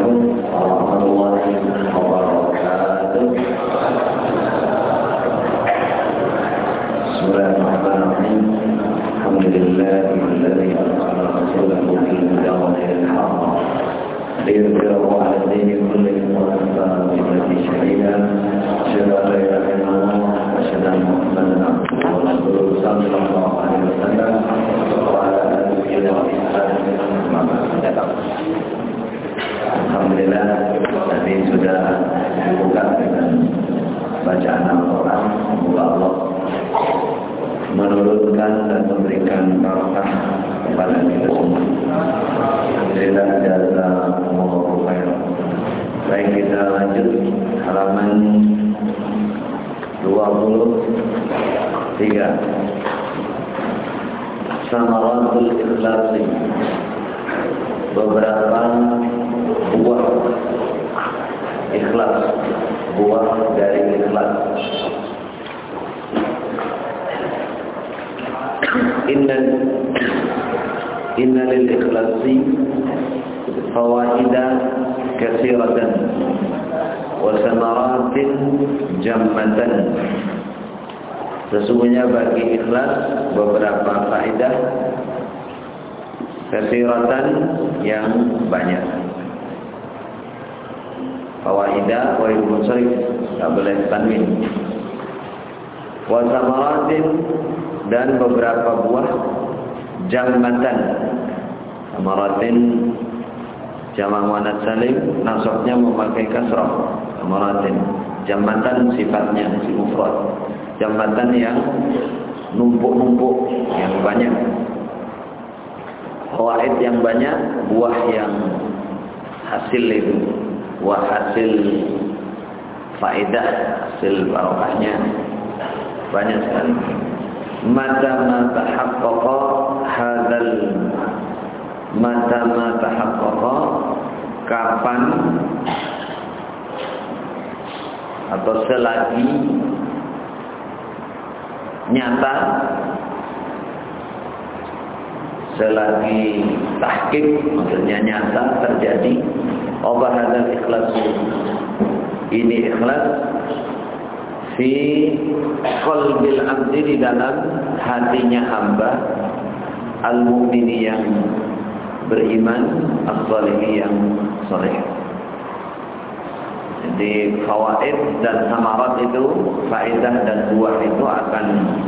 Assalamualaikum warahmatullahi wabarakatuh. Bismillahirrahmanirrahim. Alhamdulillahilladzi arsala rasulahu bil huda wa dinil haqq liyudhhirahu 'ala ad-dini kullihi wa kafa billahi shahidan. Asyhadu an la ilaha illallah wa asyhadu anna Muhammadan abduhu wa rasuluhu sallallahu alaihi wasallam wa ala alihi wa sahbihi. Alhamdulillah tadi sudah dibuka dengan bacaan Al-Quran. Semoga Allah menurunkan dan memberikan barakah kepada kita semua. Alhamdulillah jazakumullahu khairan. Baik, kita lanjut halaman 23. Samaratul Ikhlasi. Beberapa buah ikhlas, buah dari ikhlas. Inna lil ikhlasi fawaida katsiratan wa samaratin jammatan. Sesungguhnya bagi ikhlas beberapa faedah katsiratan yang banyak. Fawaidah wa munsharif, tak boleh tanwin. Wa samaratin, dan beberapa buah jammatan. Samaratin jamak muannats salim, nasabnya memakai kasrah. Samaratin, jammatan sifatnya si mufrad. Jammatan yang numpuk-numpuk, yang banyak. Fawaid yang banyak, buah yang hasil itu, buah hasil faedah, hasil barokahnya banyak sekali. Mata tahaqqaqa hadzal, mata tahaqqaqa, kapan atau selagi nyata, selagi tahqiq, maksudnya nyata terjadi. Apa hadzal ikhlas, ini ikhlas fi qalbil abdi, di dalam hatinya hamba, al-mu'mini yang beriman, as-salihi yang saleh. Jadi fawaid dan samarat itu, faedah dan buah itu akan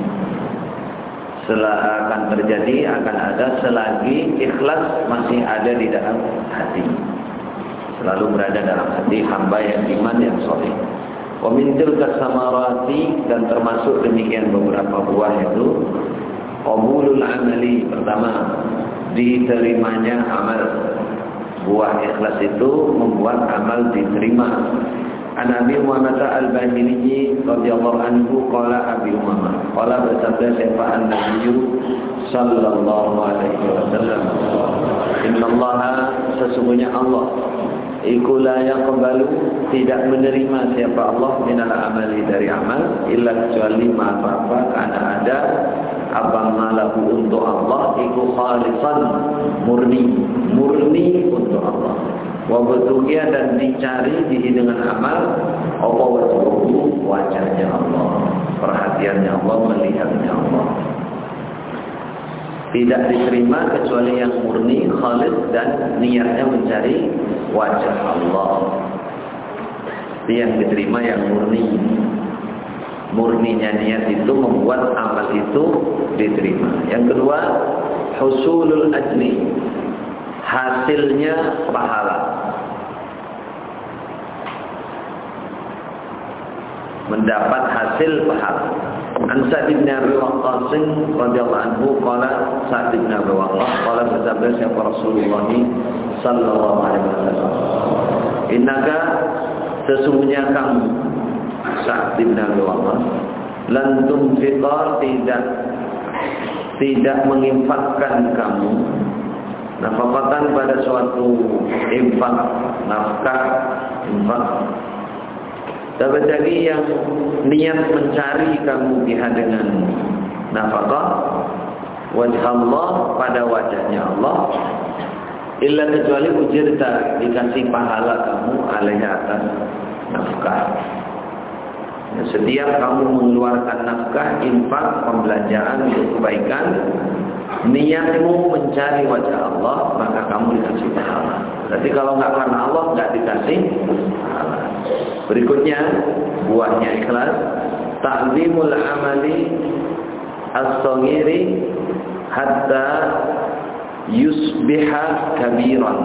terjadi, akan ada selagi ikhlas masih ada di dalam hati, selalu berada dalam hati hamba yang iman, yang saleh. Wa min tilka samarati, dan termasuk demikian beberapa buah itu qabulul amali. Pertama, diterimanya amal. Buah ikhlas itu membuat amal diterima. An Abi Umamah Al-Bahili radhiyallahu anhu qala Abi Umamah, qala bersabda siapa an-nabiy sallallahu alaihi wasallam, innallaha, sesungguhnya Allah, iku la yaqbalu, tidak menerima siapa Allah, minal amali, dari amal, illa kecuali apa-apa karena ada abang malahu untuk Allah, iku khalisan, murni untuk Allah. Wa betukia, dan dicari dihi dengan amal, apa wajhuhu, wajahnya Allah, perhatiannya Allah, melihatnya Allah. Tidak diterima kecuali yang murni, khalis, dan niatnya mencari wajah Allah. Yang diterima yang murni. Murninya niat itu membuat amal itu diterima. Yang kedua, husulul ajni, hasilnya pahala. Mendapat hasil pahala. An Sa'd bin Abi Waqqas radhiyallahu anhu qala, Sa'd bin Abi Waqqas qala, bersabda siapa Rasulullah sallallahu alaihi wasallam, innaka, sesungguhnya kamu Sa'd bin Abi Waqqas, lan tunfiqa, tidak menginfakkan kamu, nafkatan pada suatu infak, nafkah, infak, tabtagi yang niat mencari kamu biha dengan nafkah, wajh Allah, pada wajahnya Allah, illa kecuali ujirta, dikasih pahala kamu alaiha atas nafkah. Setiap kamu mengeluarkan nafkah, infak, pembelanjaan untuk kebaikan, niatmu mencari wajah Allah, maka kamu dikasih pahala. Berarti kalau nggak karena Allah, nggak dikasih pahala. Berikutnya, buahnya ikhlas, ta'zimul amali as-saghiri hatta yusbiha kabiran.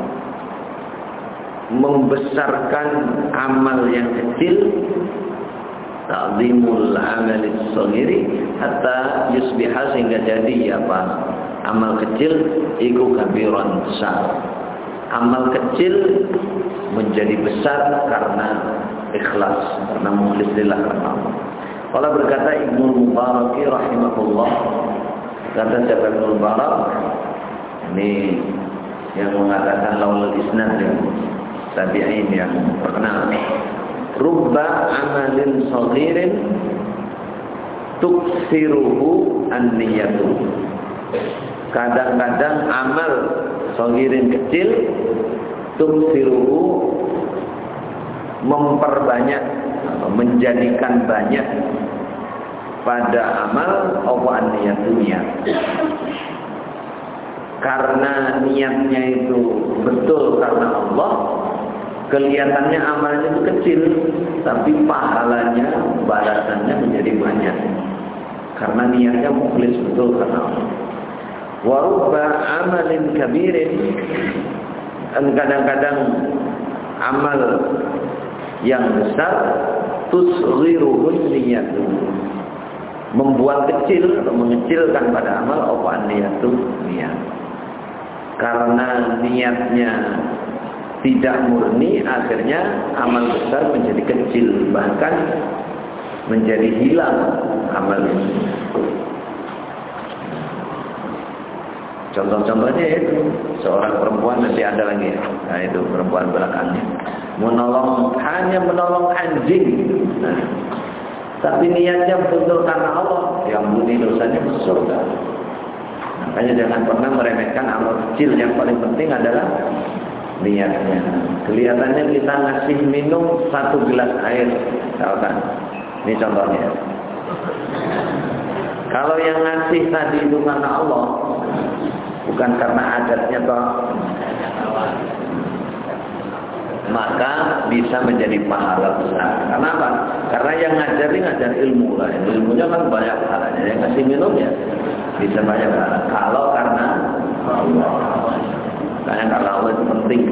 Membesarkan amal yang kecil, ta'zimul amali as-saghiri hatta yusbiha, sehingga jadi apa? Amal kecil iku kabiran, besar. Amal kecil menjadi besar karena ikhlas, karena mukhlis lillah, karena Allah. Kalau berkata Ibnu Mubarak rahimahullah, kata siapa Ibnu Mubarak? Ini yang mengatakan laulul isnad yang tabi'in yang terkenal. Rubba amalin saghirin tuksiruhu an-niyatu. Kadang-kadang amal saghirin kecil tuksiruhu, memperbanyak atau menjadikan banyak pada amal apa an-niyatu, niat. Karena niatnya itu betul karena Allah, kelihatannya amalnya itu kecil, tapi pahalanya, balasannya menjadi banyak. Karena niatnya mukhlis betul karena Allah. Wa rubba amalin kabirin, dan kadang-kadang amal yang besar tusghiruhun niyatu, membuat kecil atau mengecilkan pada amal apa niyatu, niat. Karena niatnya tidak murni, akhirnya amal besar menjadi kecil, bahkan menjadi hilang amal itu. Contoh-contohnya itu seorang perempuan, nanti ada lagi, nah itu perempuan belakangnya, hanya menolong anjing, nah, tapi niatnya betul karena Allah, yang ampuni dosanya masuk surga. Makanya jangan pernah meremehkan amal kecil. Yang paling penting adalah niatnya. Kelihatannya kita ngasih minum 1 gelas air, misalkan. Ini contohnya. Kalau yang ngasih tadi itu karena Allah, bukan karena adatnya toh, maka bisa menjadi pahala besar. Kenapa? Karena yang ngajar ilmu lah. Ilmunya kan banyak pahalanya. Yang ngasih minumnya bisa banyak pahala. Kalau karena Allah, karena kalau Allah itu penting.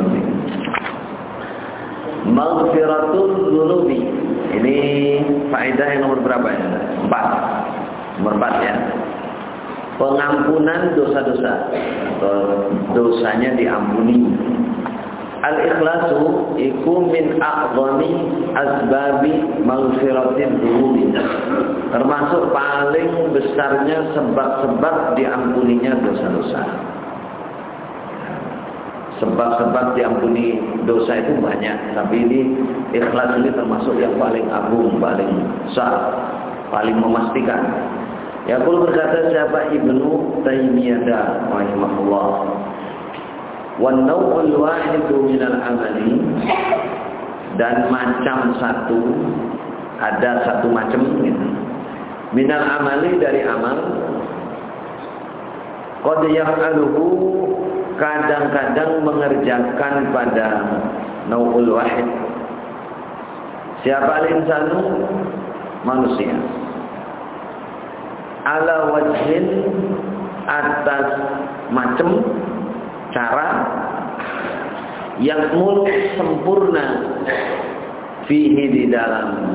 Maghfiratul dzunubi. Ini faedah yang nomor berapa ya? 4. Nomor 4 ya. Pengampunan dosa-dosa, atau dosanya diampuni. Al-ikhlasu iku min a'zami asbabi maghfiratil dzunubi. Termasuk paling besarnya sebab-sebab diampuninya dosa-dosa. Sebab-sebab diampuni dosa itu banyak, tapi ini ikhlas ini termasuk yang paling agung, paling besar, paling memastikan. Yaqul berkata siapa Ibnu Taimiyah rahimahullah, wan naw'ul wahidu minal amali, dan macam satu, ada satu macam gitu, minal amali, dari amal, qad yaf'aluhu, kadang-kadang mengerjakan pada naw'ul wahid. Siapa al-insanu? Manusia. Ala wajhin, atas macam cara, yang mulu sempurna, fihi, di dalam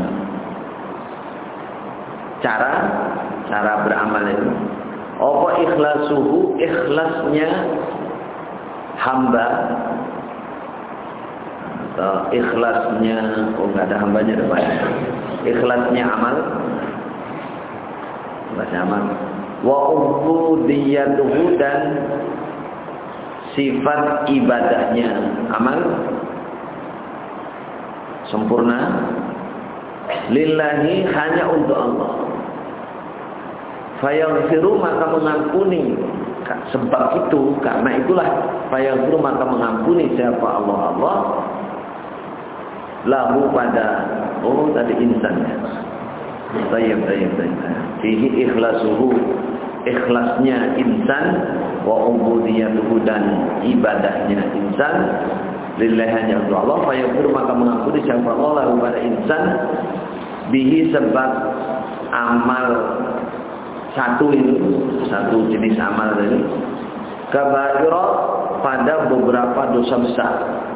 cara beramal itu. Apa ikhlasuhu, ikhlasnya hamba, atau ikhlasnya, enggak ada hambanya depannya, ikhlasnya amal, wa ubudiyatuhu, dan sifat ibadahnya amal sempurna, lillahi, hanya untuk Allah, fayaghfiru maka mengampuni. Sebab itu, karena itulah fayaghfiru maka mengampuni siapa Allah lahu pada tadi insannya. Tayyib. Fihi ikhlasuhu, ikhlasnya insan, wa ubudiyatuhu dan ibadahnya insan lillahi hanya untuk Allah. Fayaghfiru maka mengampuni siapa Allah lahu pada insan bihi sebab amal satu jenis amal ini kabaira pada beberapa dosa besar.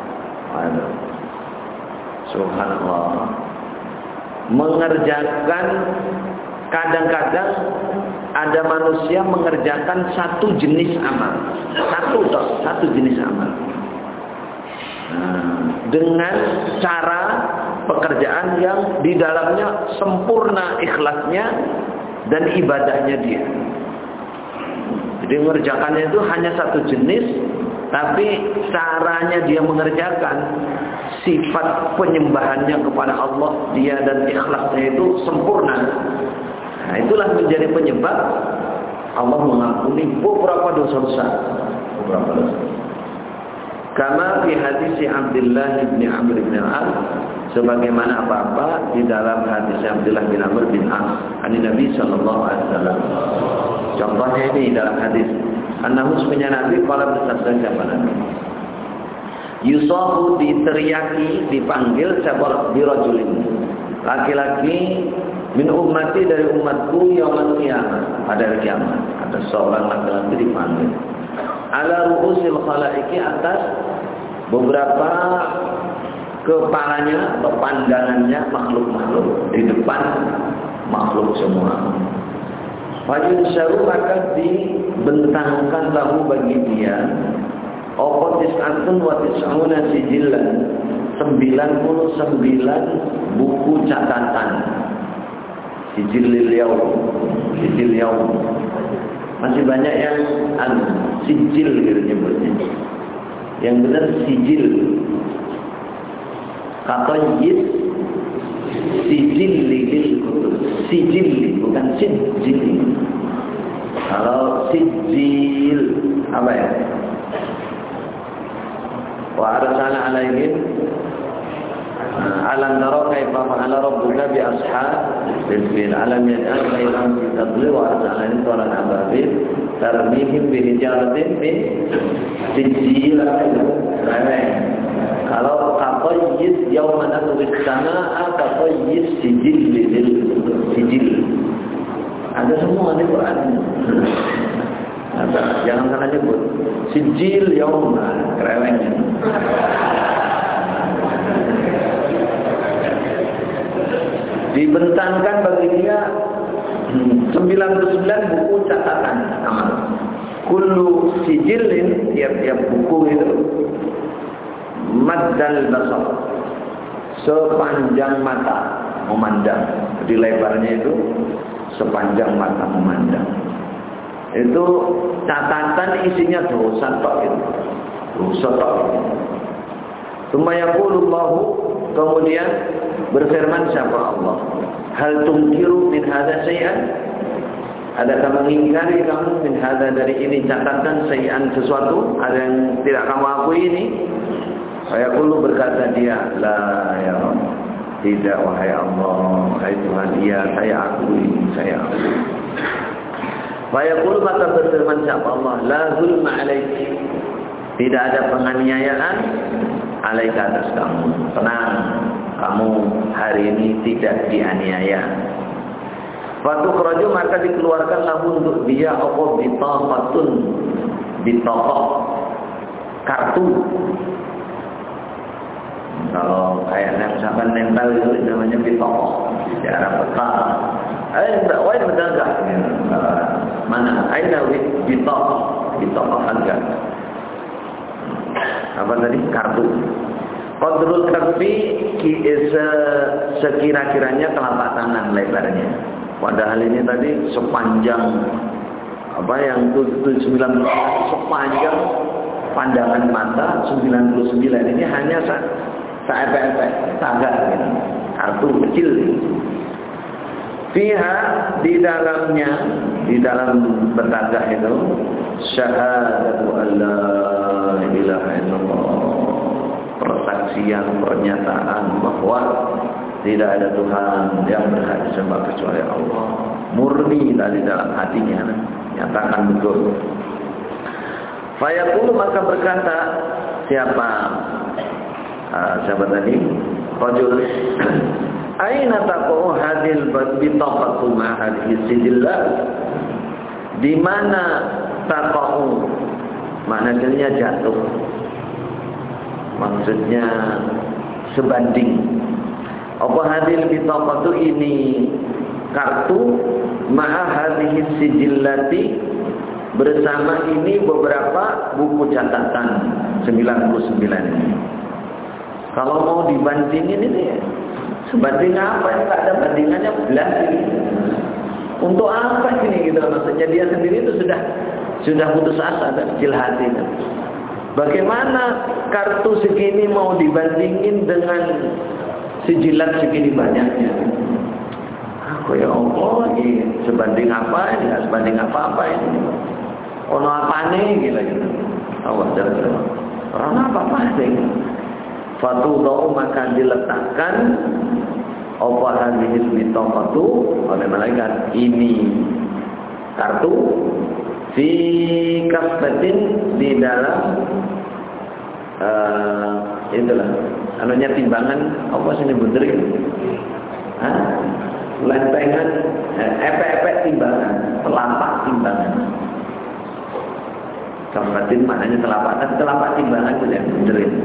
Subhanallah. Mengerjakan, kadang-kadang ada manusia mengerjakan satu jenis amal, satu jenis amal, dengan cara pekerjaan yang di dalamnya sempurna ikhlasnya dan ibadahnya dia. Jadi mengerjakannya itu hanya satu jenis, tapi caranya dia mengerjakan, sifat penyembahannya kepada Allah dia dan ikhlasnya itu sempurna. Nah, itulah menjadi penyebab Allah mengampuni beberapa dosa besar. Kama fi hadis Abdullah bin Amr bin Al, sebagaimana apa di dalam hadis Abdullah bin Amr bin Al dari Nabi sallallahu alaihi wasallam. Contohnya ini dalam hadis An-Nabi Nabi qala bersabda siapa Nabi? Yusahu diteriaki, dipanggil sabar birajulin. Laki-laki min ummati dari umatku yaumul qiyamah, pada hari kiamat. Ada seorang laki-laki dipanggil. Ala ru'usil khalaiki, atas beberapa kepalanya atau pandangannya makhluk-makhluk, di depan makhluk semua. Fajun syaru maka dibentangkan lahu bagi dia okotis antun watis auna sijilan 99 buku catatan sijil yaum. Masih banyak yang sijil gitu nyebutnya. Yang benar sijil. Kata sijil kutub. Sijil bukan sijil. Kalau sijil apa ya? Wa arsala alaihim alam tara kaifa fa'ala rabbuka bi ashabil fil alam yaj'al bainahum fi tadlil wa arsala alaihim tawran ababil tarmihim bi hijaratin min sijil. Kalau kaqayyis yawma natwi as-samaa'a kaqayyis sijil. Ada semua di Quran. Jangan salah nyebut sijil yawma, kereweng. Dibentangkan bagi dia 99 buku catatan amal. Kullu sijilin, tiap-tiap buku itu maddal basar, sepanjang mata memandang. Jadi lebarnya itu sepanjang mata memandang. Itu catatan isinya dosa tok itu. Dosa tok. Sumayaqulullahu, kemudian berfirman siapa Allah? Hal tunkiru min hadza syai'an? Adakah mengingkari kamu min hadza dari ini catatan syai'an sesuatu? Ada yang tidak kamu akui ini? Sayaqulu, berkata dia, la ya Rabb, tidak wahai Allah, wahai Tuhan, iya saya akui. Sayaqulu, maka berfirman siapa Allah? La zulma alaiki, tidak ada penganiayaan alaika atas kamu. Tenang, kamu hari ini tidak dianiaya. Fatukhraju, maka dikeluarkan lahu untuk dia apa bitaqatun, bitaqah, kartu. Kalau kayaknya misalkan nempel itu namanya bitaqah, di arah peta. Enggak, wah ini enggak. Mana? Aina bitaqah harga. Apa tadi? Kartu. Qadrul kafi, sekira-kiranya telapak tangan lebarnya. Padahal ini tadi sepanjang apa yang 99 sepanjang pandangan mata 99. Ini hanya saepek-epek, sagak gitu. Kartu kecil. Fiha, di dalamnya, di dalam bertazah itu, syahadatu alla ilaha illallah, persaksian, pernyataan bahwa tidak ada Tuhan yang berhak disembah kecuali Allah. Murni dari dalam hatinya, nyatakan betul. Fayaqulu, maka berkata siapa tadi? Rajul. Aina taqu hadil bitaqatu ma hadhihi sijillah? Di mana taqu? Maknanya jatuh. Maksudnya sebanding. Apa hadil bitaqatu ini kartu ma hadhihi sijillati, bersama ini beberapa buku catatan 99 ini. Kalau mau dibandingin ini, sebanding apa? Tidak ada bandingannya, belas ini. Untuk apa ini gitu? Maksudnya dia sendiri itu sudah putus asa dan kecil hati. Bagaimana kartu segini mau dibandingin dengan sijilat segini banyaknya? Aku ya Allah, ini sebanding apa ini? Sebanding apa ini? Ono apa nih? Gitu. Awas jangan. Orang apa sih? Fatudau, maka diletakkan apa hadhil bitaqatu oleh malaikat ini kartu fi kaffatin, di dalam itulah anunya timbangan apa sini bener gitu. Lempengan epek timbangan, telapak timbangan. Kaffatin maknanya telapak timbangan itu yang benerin.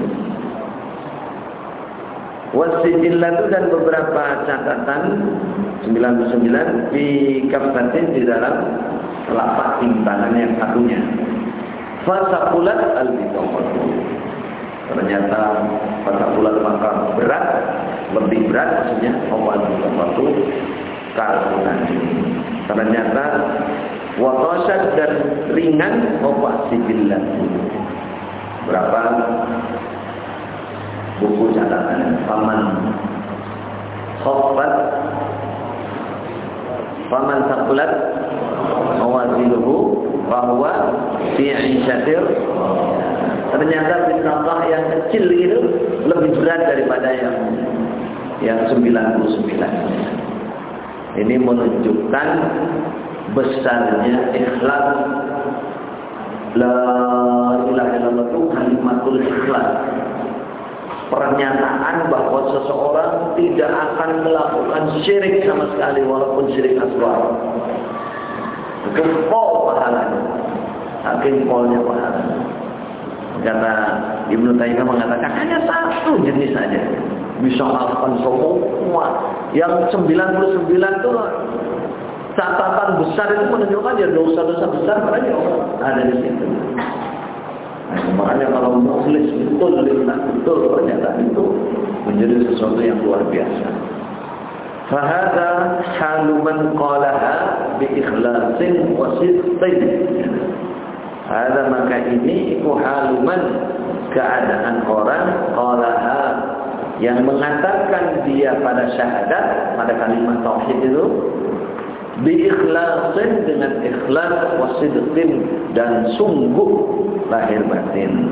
Wasijillatu, dan beberapa catatan 99 di kaffatin, di dalam telapak timbangan yang satunya. Fasaqulat al-bitaqatu, ternyata fasaqulat maka berat, lebih berat maksudnya al-bitaqatu kartu tadi. Ternyata waqasat, dan ringan sijillatu. Berapa buku catatan? Faman saqulat mawazinuhu bahwa fi 'isyatir. Ternyata bintang yang kecil itu lebih berat daripada yang 99. Ini menunjukkan besarnya ikhlas. La ilaha illallah itu kalimatul ikhlas. Pernyataan bahwa seseorang tidak akan melakukan syirik sama sekali, walaupun syirik asghar. Itu pol pahalanya, saking polnya pahalanya. Kata Ibnu Taimiyah mengatakan hanya satu jenis saja bisa melakukan semua. Yang 99 itu catatan besar itu menunjukkan ya dosa-dosa besar makanya ada di situ. Nah, makanya kalau mukhlis betul pernyataan itu menjadi sesuatu yang luar biasa. Fahada haluman qalaha bi ikhlasin wa sidqin. Hada, maka ini iku haluman, keadaan orang qalaha, yang mengatakan dia pada syahadat, pada kalimat tauhid itu bi ikhlasin, dengan ikhlas, wa sidqin, dan sungguh lahir batin.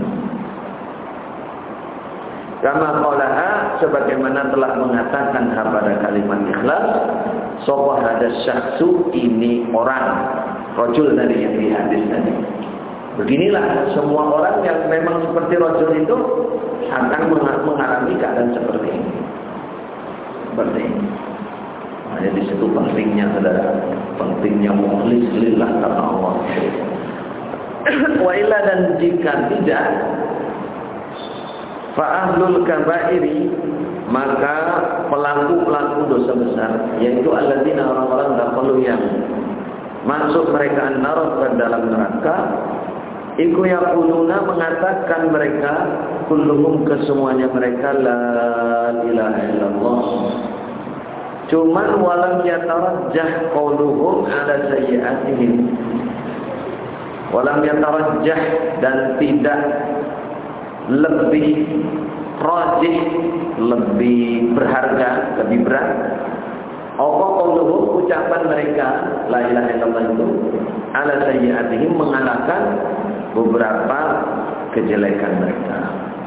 Kama qalaha, sebagaimana telah mengatakan pada kalimat ikhlas, sapa hada syakhsu, ini orang, rajul tadi yang di hadis tadi. Beginilah semua orang yang memang seperti rajul itu akan mengalami keadaan seperti ini. Seperti ini. Hanya di situ pentingnya, saudara, pentingnya mukhlis lillah karena Allah. Wa illa, dan jika tidak, fa ahlul kabairi, maka pelaku dosa besar, yaitu alladzina, orang-orang dakhalu yang masuk mereka an-nar, ke dalam neraka, iku yaquluna, mengatakan mereka, kulluhum, kesemuanya mereka, la ilaha illallah. Cuman walam yatarajjah qauluhum ala sayyi'atihim. Walam yatarajjah, dan tidak lebih rajih, lebih berharga, lebih berat Apa qauluhum, ucapan mereka la ilaha illallah itu ala sayyi'atihim, mengalahkan beberapa kejelekan mereka.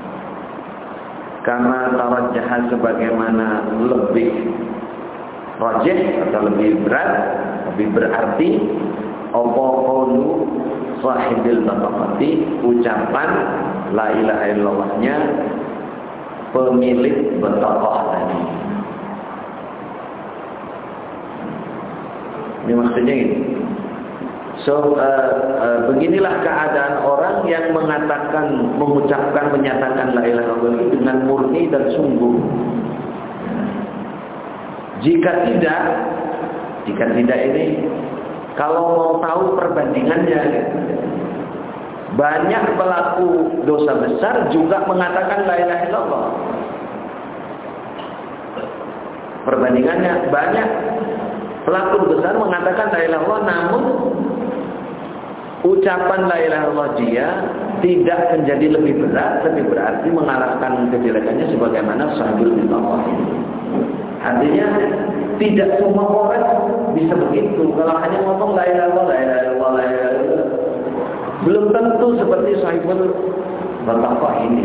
Karena tarajjah, sebagaimana lebih rajih atau lebih berat, lebih berarti apa qaulu sahibil bataqati, ucapan la ilaha illallahnya pemilik bataqah tadi. Ini maksudnya ini. Beginilah keadaan orang yang mengatakan, mengucapkan, menyatakan la ilaha illallah dengan murni dan sungguh. Jika tidak ini, kalau mau tahu perbandingannya, banyak pelaku dosa besar juga mengatakan la ilaha illallah. Perbandingannya, banyak pelaku besar mengatakan la ilaha illallah, namun ucapan la ilaha illallah dia tidak menjadi lebih berat, lebih berarti mengalahkan kejelekannya sebagaimana sahibul bitaqah ini. Artinya tidak semua orang bisa begitu. Kalau hanya ngomong la ilaha illallah, la ilaha illallah, la ilaha illallah, belum tentu seperti sahibul bitaqah ini.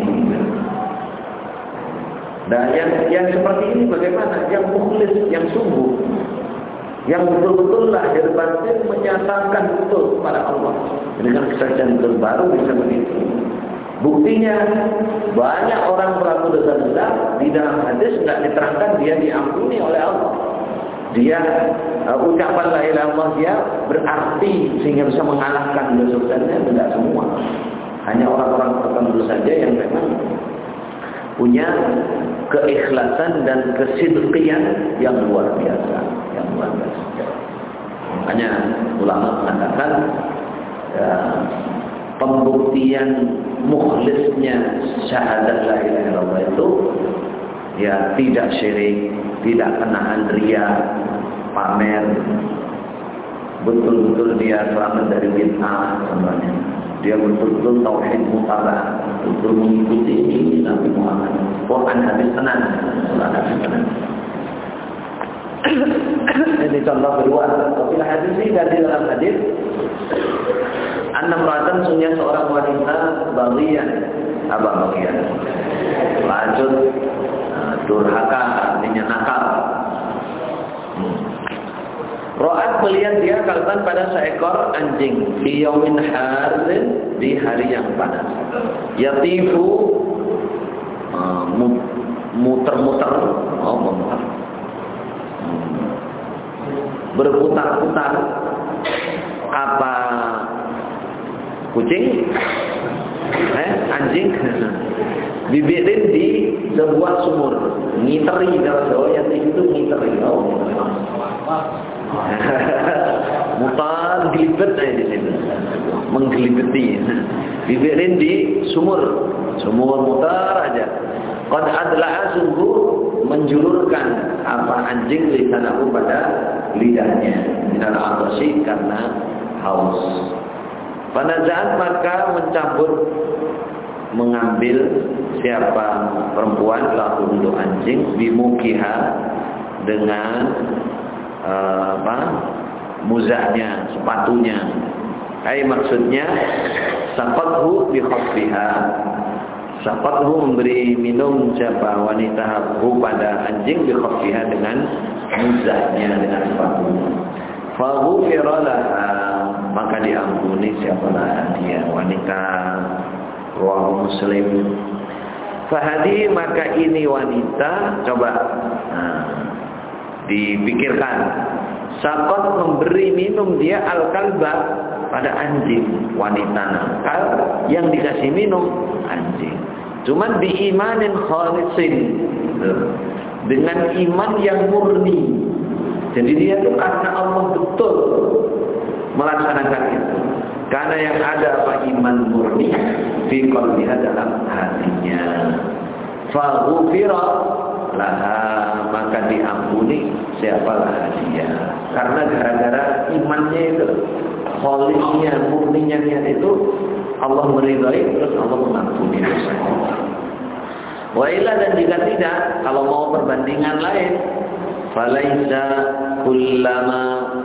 Dan yang seperti ini bagaimana? Yang mukhlis, yang sungguh, yang betul-betul lahir batin menyatakan betul kepada Allah dengan kesaksian baru bisa begitu. Buktinya banyak orang pelaku dosa besar di dalam hadis nggak diterangkan dia diampuni oleh Allah. Dia ucapan la ilaha illallah dia berarti sehingga bisa mengalahkan dosa-dosanya, tidak semua. Hanya orang-orang tertentu saja yang memang punya keikhlasan dan kesidqian yang luar biasa, yang luar biasa. Makanya ulama mengatakan pembuktian mukhlisnya syahadat la ilaha illallah itu ya tidak syirik, tidak kenaan riya, pamer, betul-betul dia selamat dari bid'ah sebenarnya. Dia betul-betul tauhid mutabah, betul mengikuti ini Nabi Muhammad. Quran hadis tenan, Quran hadis tenan. Ini contoh kedua. Tapi hadis ini dari dalam hadis, An-Namratan sunya seorang wanita bagian, bagian, lanjut durhaka, artinya nakal. Ro'at melihat dia kalban pada seekor anjing di yaumin harzin, di hari yang panas. Yatifu, muter-muter, berputar-putar. Apa kucing? Anjing. Bibirin di sebuah sumur, ngiteri kalau Jawa yatifu itu ngiteri. Mutar gelibet di sini, menggelibeti. Bibirin di sumur mutar aja. Qad adla'a, sungguh menjulurkan apa anjing lisanahu pada lidahnya, minal atasi, karena haus. Panazaan, maka mencabut, mengambil siapa perempuan lahu untuk anjing, bimukiha, dengan muzahnya, sepatunya. Maksudnya saqathu bi khaffiha. Saqathu, memberi minum siapa wanita hu pada anjing, bi khaffiha, dengan muzahnya, dengan sepatunya. Fa ghufira laha, maka diampuni siapa dia wanita. Rawahu Muslim. Fahadi, maka ini wanita, coba dipikirkan. Sakot, memberi minum dia al-kalba, pada anjing, wanita nakal yang dikasih minum anjing. Cuman biimanin khalisin, dengan iman yang murni. Jadi dia itu karena Allah betul melaksanakan itu. Karena yang ada apa, iman murni fi qalbiha, dalam hatinya. Fa ghufira laha, maka diampuni siapalah dia. Karena gara-gara imannya itu, kholisnya, murninya itu, Allah meridai, terus Allah mengampuni dosanya. Wa illa, dan jika tidak, kalau mau perbandingan lain, falaisa kullama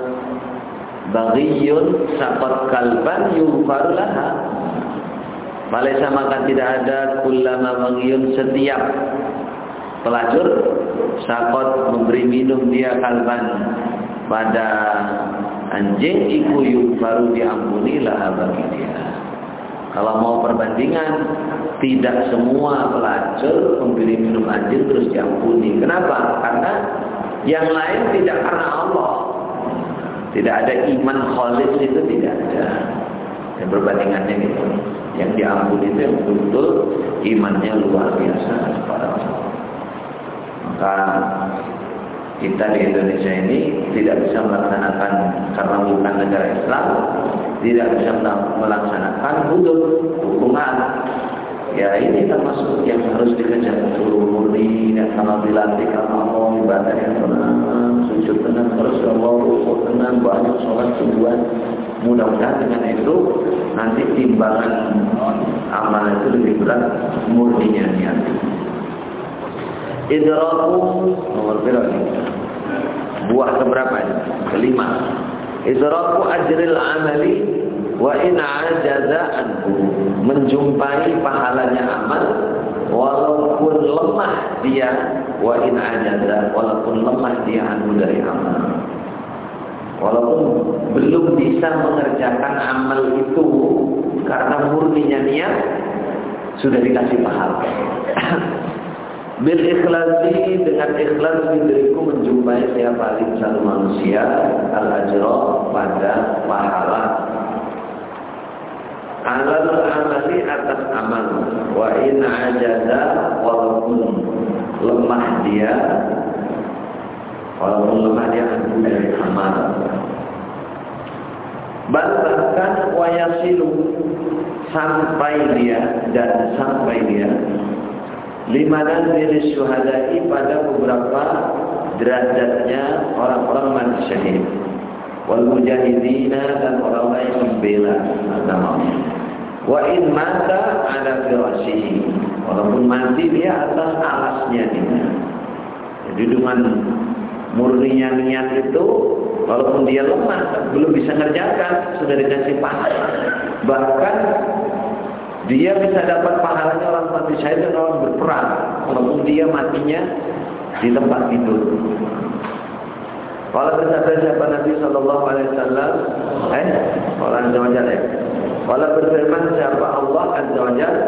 baghiyun saqat kalban yughfar laha. Falaisa maka tidak ada kullama baghiyun setiap pelacur saqat memberi minum dia kalban pada anjing iku yughfaru diampuni laha bagi dia. Kalau mau perbandingan, tidak semua pelacur memberi minum anjing terus diampuni. Kenapa? Karena yang lain tidak karena Allah. Tidak ada iman khalis, itu tidak ada. Dan perbandingannya gitu. Yang diampuni itu yang betul imannya luar biasa kepada Allah. Maka kita di Indonesia ini tidak bisa melaksanakan, karena bukan negara Islam, tidak bisa melaksanakan hudud, hukuman. Ya ini termasuk yang harus dikejar, suruh murni, dan kalau dilatih karena Allah, ibadah yang tenang, sujud tenang, terus Allah, rukuk tenang, banyak sholat subuhan. Mudah-mudahan dengan itu nanti timbangan amal itu lebih berat, murninya niat. Idraku nomor berapa? Buah keberapa ini? Kelima. Idraku ajril amali wa in ajaza anhu. Menjumpai pahalanya amal walaupun lemah dia, wa in ajaza, walaupun lemah dia anhu dari amal. Walaupun belum bisa mengerjakan amal itu karena murninya niat, sudah dikasih pahala. Bil ikhlasi, dengan ikhlas diriku menjumpai siapa insan manusia al ajra pada pahala. Alal amali atas amal, wa in ajaza, walaupun lemah dia dari amal. Bahkan wayasilu, sampai dia limanan diri syuhada'i, pada beberapa derajatnya orang-orang mati syahid, wal mujahidina, dan orang-orang yang membela agama. Wa in mata ala firasyihi, walaupun mati dia atas alasnya dia. Jadi dengan murninya niat itu, walaupun dia lemah, belum bisa ngerjakan, sudah dikasih pahala. Bahkan dia bisa dapat pahalanya orang mati syahid dan orang berperang, walaupun dia matinya di tempat tidur. Kalau bersabda siapa Nabi Sallallahu Alaihi Wasallam, Allah Azza wa Jalla, kalau berfirman siapa Allah Azza wa Jalla,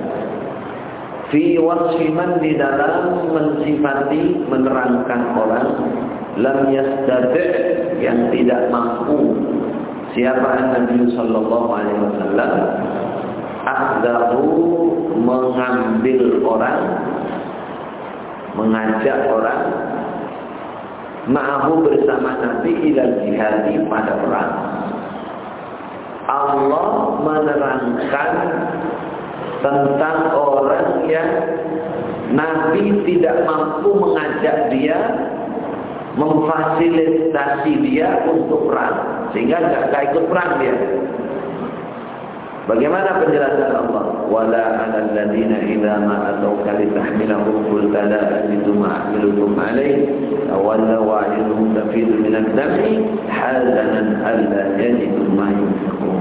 fi wasfiman, di dalam mensifati, menerangkan orang, lam yastati', yang tidak mampu, siapa Nabi Sallallahu Alaihi Wasallam, akhdahu, mengambil orang, mengajak orang, ma'ahu, bersama Nabi, ilal jihadi, pada perang. Allah menerangkan tentang orang yang Nabi tidak mampu mengajak dia, memfasilitasi dia untuk perang, sehingga tidak ikut perang dia. Bagaimana penjelasan Allah? Wala 'alal ladzina idza ma atauka litahmilahum qulta la ajidu ma ahmilukum alayhi tawalla wa 'ayunuhum tafidu min ad-dam'i hazanan alla yajidu ma yunfiqun.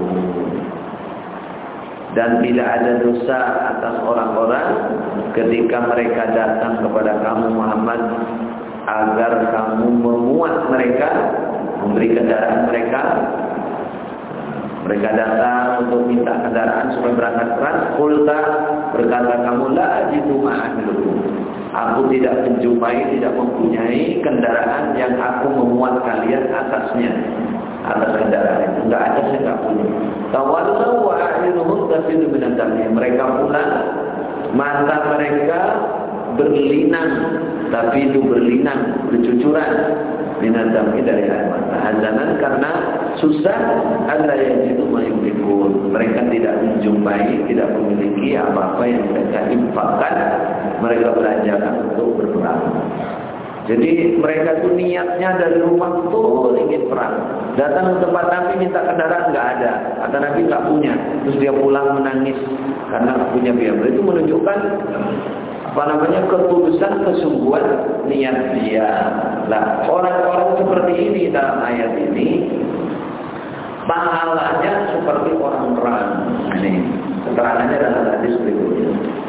Dan tidak ada dosa atas orang-orang ketika mereka datang kepada kamu Muhammad agar kamu memuat mereka, memberi kendaraan mereka. Mereka datang untuk minta kendaraan supaya berangkat perang. Qulta, berkata kamu, la ajidu ma'ahmilukum, aku tidak menjumpai, tidak mempunyai kendaraan yang aku memuat kalian atasnya, atas kendaraan itu. Enggak ada, saya enggak punya. Tawallahu wa a'yunuhum tafidu min ad-dam'i. Mereka pulang, mata mereka berlinang, tafidu, berlinang, bercucuran, min ad-dam'i, dari air mata. Hazanan, karena susah, alla yajidu ma yunfiqun. Mereka tidak menjumpai, tidak memiliki apa-apa yang mereka infakkan, mereka belanjakan untuk berperang. Jadi mereka itu niatnya dari rumah tuh ingin perang. Datang ke tempat Nabi minta kendaraan, nggak ada. Kata Nabi nggak punya. Terus dia pulang menangis karena nggak punya biaya. Itu menunjukkan ketulusan, kesungguhan niat dia. Nah, orang-orang seperti ini dalam ayat ini pahalanya seperti orang perang. Ini keterangannya dalam hadis berikutnya.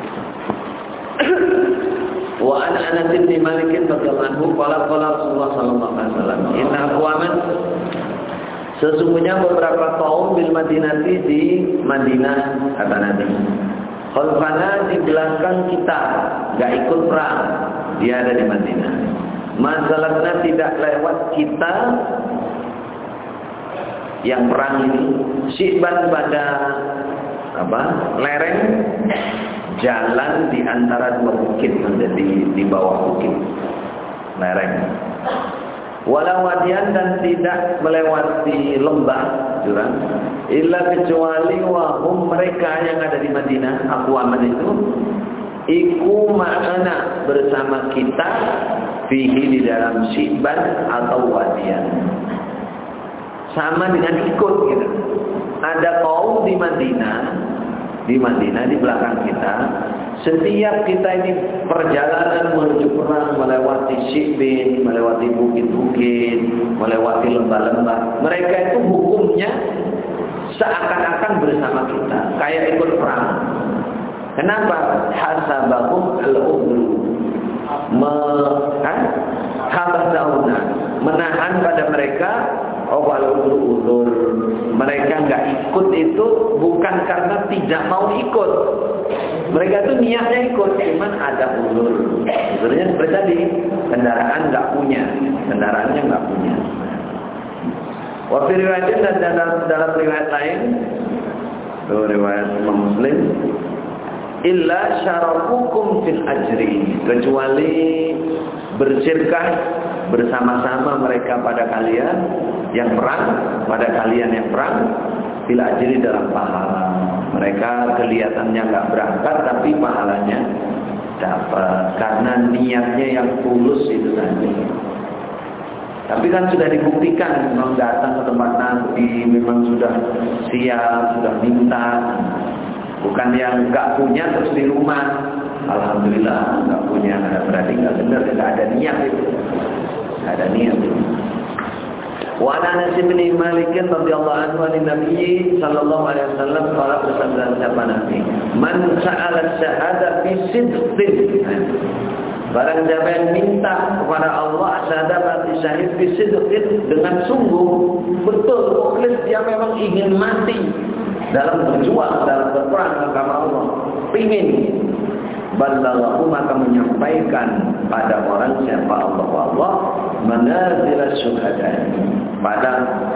Wa an Anas bin Malik radhiyallahu anhu qala Rasulullah sallallahu alaihi wasallam inna aqwaman, sesungguhnya beberapa kaum bil Madinati di Madinah, kata Nabi, khalfana di belakang kita, enggak ikut perang, dia ada di Madinah. Masalahnya tidak lewat kita yang perang ini, syiban pada lereng jalan di antara dua bukit, menjadi di bawah bukit lereng. Walau wadian, dan tidak melewati lembah jurang, illa kecuali wahum, mereka yang ada di Madinah, aqwaman itu, iku ma'ana, bersama kita, fihi, di dalam syiban atau wadian. Sama dengan ikut gitu. Ada kaum di Madinah di belakang kita. Setiap kita ini perjalanan menuju perang, melewati Syibin, melewati bukit-bukit, melewati lembah-lembah, mereka itu hukumnya seakan-akan bersama kita, kayak ikut perang. Kenapa? Hasabahum al-udru, menahan pada mereka. Udur, mereka nggak ikut itu bukan karena tidak mau ikut. Mereka itu niatnya ikut, cuman ada udur. Udurnya seperti tadi, kendaraannya nggak punya. Wa fi riwayat, dan dalam riwayat lain, riwayat Imam Muslim, illa syarakukum fil ajri, kecuali bersyirkah bersama-sama mereka pada kalian yang perang, fil ajri, dalam pahala. Mereka kelihatannya nggak berangkat, tapi pahalanya dapat karena niatnya yang tulus itu tadi. Tapi kan sudah dibuktikan, memang datang ke tempat Nabi, memang sudah siap, sudah minta. Bukan yang nggak punya terus di rumah. Alhamdulillah nggak punya, berarti nggak benar, nggak ada niat itu. Wa Anas bin Malik radhiyallahu anhu an Nabi sallallahu alaihi wasallam qala, bersabda Nabi, man sa'ala syahada fi sidqin, barang siapa yang minta kepada Allah syahadat mati syahid fi sidqin, dengan sungguh betul ikhlas, dia memang ingin mati dalam berjuang, dalam berperang agama Allah, ingin, balaghahu, maka menyampaikan pada orang siapa Allah manazilas syuhada, pada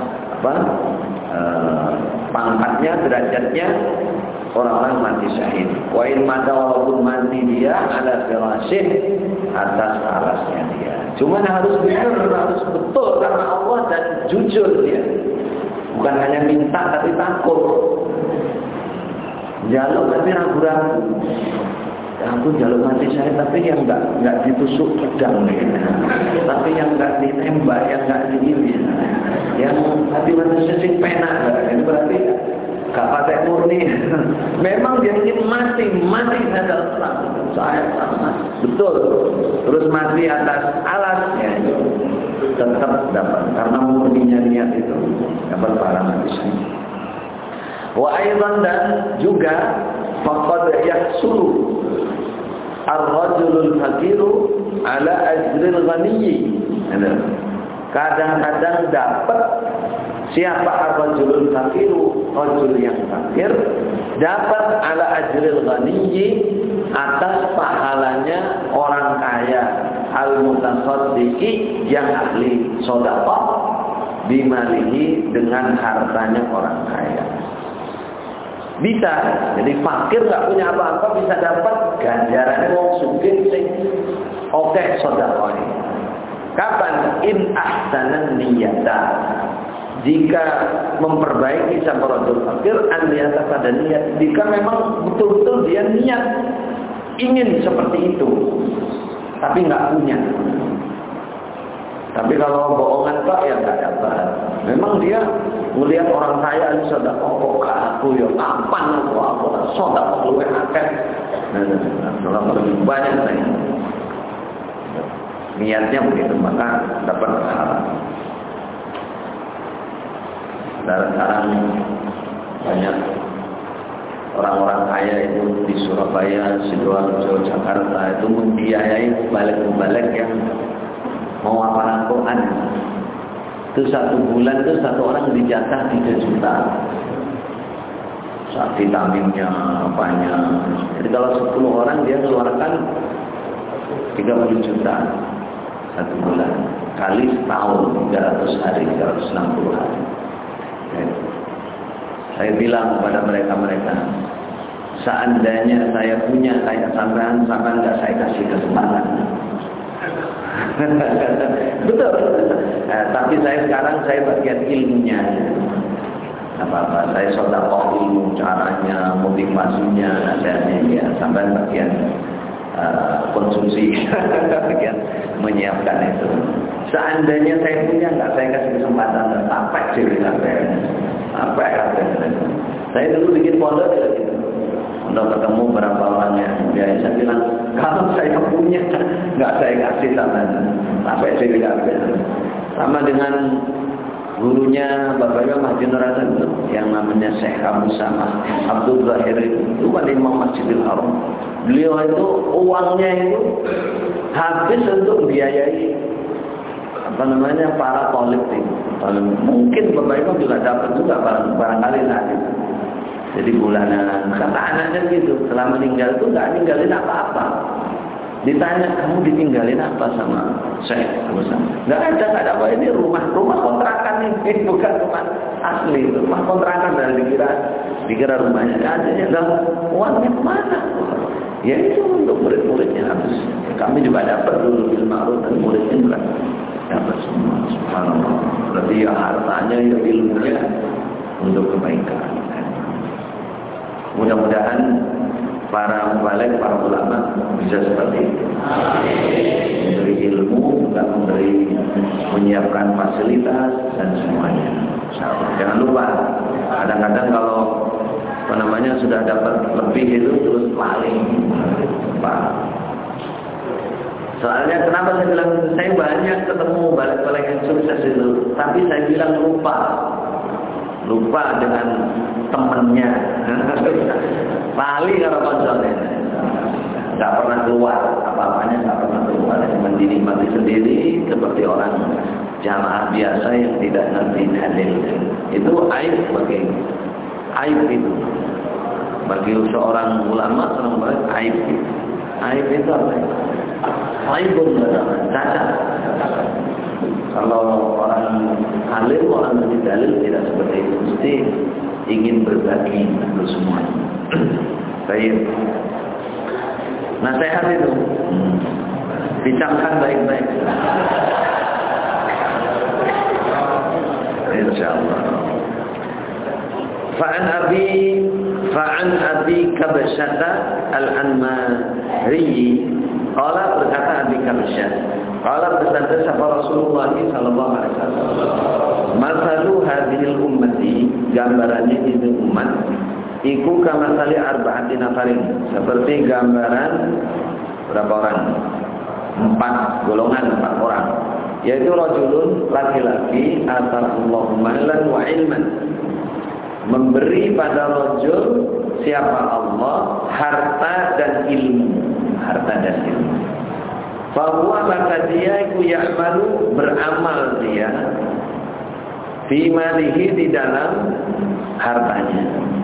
pangkatnya, derajatnya orang-orang mati syahid. Wa in mata, walaupun mati dia ala firashin, atas alasnya dia. Cuman harus benar, harus betul karena Allah, dan jujur dia. Bukan hanya minta tapi takut. Jaluk tapi ragu-ragu. Aku jaluk mati saya, tapi yang enggak ditusuk pedang, tapi yang enggak ditembak, yang enggak diiris, yang hati manusia sing penak, itu berarti enggak pakai murni. Memang dia ingin mati dalam perang. Saya sama, betul. Terus mati atas alasnya itu tetap dapat, karena murninya niat itu dapat para manusia. Wa aidan, dan juga faqad yahsulu ar-rajulul faqiru ala ajril ghaniyyi. Kadang-kadang dapat siapa ar-rajulul faqiru, rajul yang fakir, dapat ala ajril ghaniyyi, atas pahalanya orang kaya, al-mutasaddiqi, yang ahli sedekah, bimalihi, dengan hartanya orang kaya. Bisa, jadi fakir nggak punya apa-apa bisa dapat ganjaran wong sugih sing oke sedekah. Kapan? In ahsanan niyata, jika memperbaiki sabarul fakir, an niyata, pada niat, jika memang betul-betul dia niat ingin seperti itu tapi nggak punya. Tapi kalau bohongan tok ya nggak dapat. Memang dia melihat orang kaya ini sedekah kok aku ya kapan aku sedekah luwe akeh. Nah, lebih banyak saya. Niatnya begitu maka dapat pahala. Sekarang banyak orang-orang kaya itu di Surabaya, Sidoarjo, Jakarta itu membiayai balik-balik yang mau hafalan Quran. Itu 1 bulan itu 1 orang dijatah 3 juta. Saat vitaminnya banyak. Jadi kalau 10 orang dia keluarkan 30 juta 1 bulan. Kali setahun 300 hari, 360 hari. Saya bilang kepada mereka, seandainya saya punya kayak sampean nggak saya kasih kesempatan. Betul. Tapi sekarang saya bagian ilmunya. Apa-apa, saya sedekah ilmu, caranya, motivasinya, nasihatnya ya, sampean bagian konsumsi, bagian menyiapkan itu. Seandainya saya punya nggak saya kasih kesempatan, sampai cerita apa saya dulu bikin pondok gitu. Untuk ketemu berapa orang yang biasa saya bilang kalau saya punya nggak saya kasih sampai cerita. Sama dengan gurunya Bapak Mahdi Nuratul yang namanya Syekh Abu Sama Abdul Zahir itu kan Imam Masjidil Haram. Beliau itu uangnya itu habis untuk biayai para politik. Mungkin Bapak Ibu juga dapat juga barangkali nanti. Jadi bulanan. Kata anaknya gitu, setelah meninggal itu nggak ninggalin apa-apa. Ditanya, kamu ditinggalin apa sama Syekh? Nggak ada apa. Ini rumah kontrakan ini, bukan rumah asli. Rumah kontrakan dan dikira rumahnya. Adanya uangnya kemana? Ya itu untuk murid-muridnya habis. Kami juga dapat dulu ilmu ma'ruf dan muridnya juga dapat semua. Subhanallah. Berarti ya hartanya ya ilmunya untuk kebaikan. Mudah-mudahan para mubalik, para ulama bisa seperti itu. Memberi ilmu, dan menyiapkan fasilitas dan semuanya. Jangan lupa, kadang-kadang kalau sudah dapat lebih itu terus paling. Soalnya kenapa saya bilang saya banyak ketemu balik-balik yang sukses itu, tapi saya bilang lupa dengan temannya. Pali kalau konsolnya nggak pernah keluar, apa-apanya nggak pernah keluar, mati sendiri seperti orang jamaah biasa yang tidak ngerti dalil. Itu aib itu bagi seorang ulama, seorang murid, aib itu apa? Aibun cacat. Kalau orang alim, orang ngerti dalil tidak seperti itu, mesti ingin berbagi untuk semuanya. Baik. Nasihat itu dicamkan baik-baik. Insyaallah. Fa'an Abi Kabsyata Al-Anmari qala, berkata Abi Kabsyah, qala bersabda sapa Rasulullah sallallahu alaihi wasallam, masalu hadhil ummati, gambarannya ini umat iku kamasali arba'ati nafarin, seperti gambaran berapa orang? 4 golongan, 4 orang, yaitu rajulun, laki-laki, atallahu malan wa ilman, memberi pada rajul siapa Allah harta dan ilmu. Fahuwa, maka dia iku ya'malu, beramal dia fi malihi, di dalam hartanya.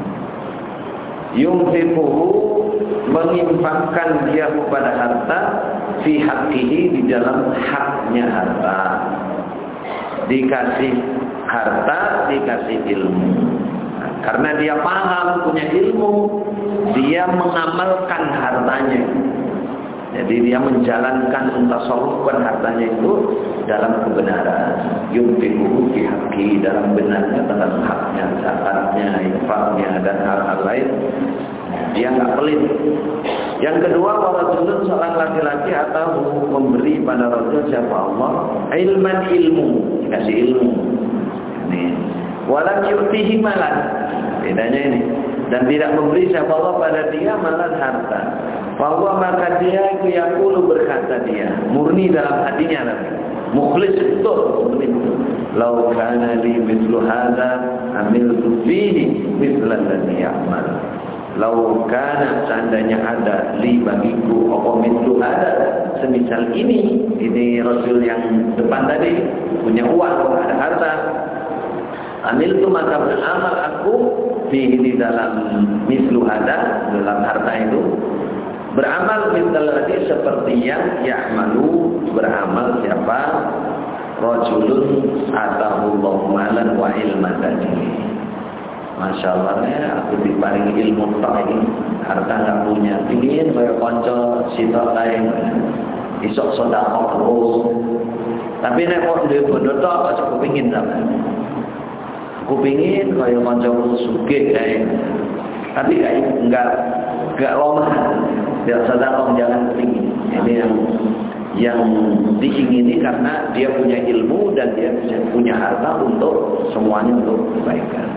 Yunfiquhu, menginfakkan dia kepada harta, fi haqqihi, di dalam haknya harta. Dikasih harta, dikasih ilmu. Karena dia paham, punya ilmu, dia mengamalkan hartanya. Jadi dia menjalankan, mentasarrufkan hartanya itu dalam kebenaran. Yunfiqu fi haqqi, dalam benarnya tentang haknya, zakatnya, infaknya dan hal-hal lain. Dia enggak pelit. Yang kedua, warajulun, seorang laki-laki atau memberi pada rajul siapa Allah ilman, ilmu, dikasih ilmu. Ini walam yu'tihi malan. Bedanya ini. Dan tidak memberi siapa Allah pada dia malan, harta. Bahwa maka dia itu yaqulu, berkata dia murni dalam hatinya, mukhlis betul, murni betul. Lau kana li mithlu hadza amiltu fihi mithla alladhi ya'mal. Lau kana, seandainya ada li bagiku apa mithlu hadza, semisal ini Rasul yang depan tadi punya uang, ada harta. Amiltu, maka beramal aku fihi, di dalam mithlu hadza, dalam harta itu. Beramal mintaladi, seperti yang ya'malu, beramal siapa? Rajulun atahullahu malan wa ilman tadi. Masya Allah ya, aku diparingi ilmu tak ini, harta nggak punya, pingin kaya konco sitok lain, isok sedekah terus. Tapi nek kok duwe bondo tok, aku pingin sama. Aku pingin kaya konco sugih kae. Tapi enggak lomah. Dia sedekah jangan tinggi. Ini yang diingini karena dia punya ilmu dan dia punya harta untuk semuanya, untuk kebaikan.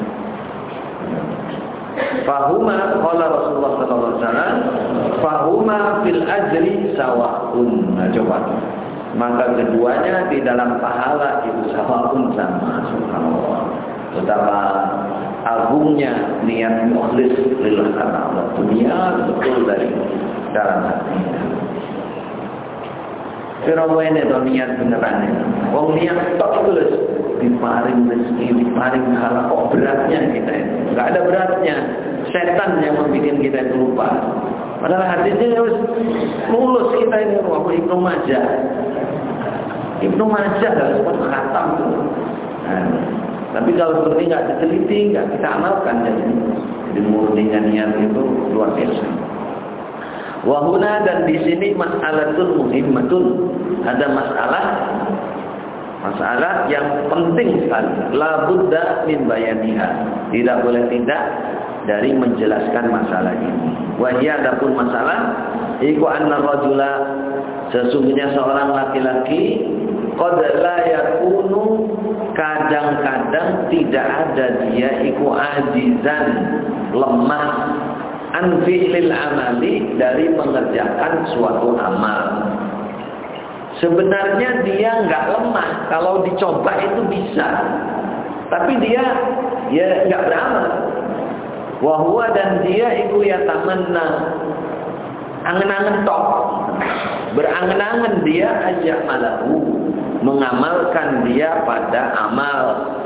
Fahuma, qala Rasulullah sallallahu alaihi wasallam, fahuma fil ajri sawaun. Nah, coba. Maka keduanya di dalam pahala itu sawaun, sama. Subhanallah. Betapa agungnya niat mukhlis lillah karena Allah, dunia betul dari dalam hati. Kirawan itu niat beneran. Wong niat tok itu lho, diparing rezeki, diparing pahala. Kok beratnya kita itu? Enggak ada beratnya. Setan yang membuat kita itu lupa. Padahal hatinya harus mulus kita ini. Wah, Ibnu Majah. Ibnu Majah harus khatam. Tapi kalau seperti nggak diteliti, nggak kita amalkan, jadi murninya niat itu luar biasa. Wahuna, dan di sini mas'alatun muhimmatun, ada masalah yang penting sekali. La budda min bayaniha, tidak boleh tidak dari menjelaskan masalah ini. Wahia, adapun masalah iku anna rajula, sesungguhnya seorang laki-laki qad la yakunu, kadang-kadang tidak ada dia iku ajizan, lemah, an fi'lil amali, dari mengerjakan suatu amal. Sebenarnya dia enggak lemah, kalau dicoba itu bisa. Tapi dia ya enggak beramal. Wa huwa, dan dia iku yatamanna, angen-angen tok. Berangen-angen dia aja malahu, mengamalkan dia pada amal.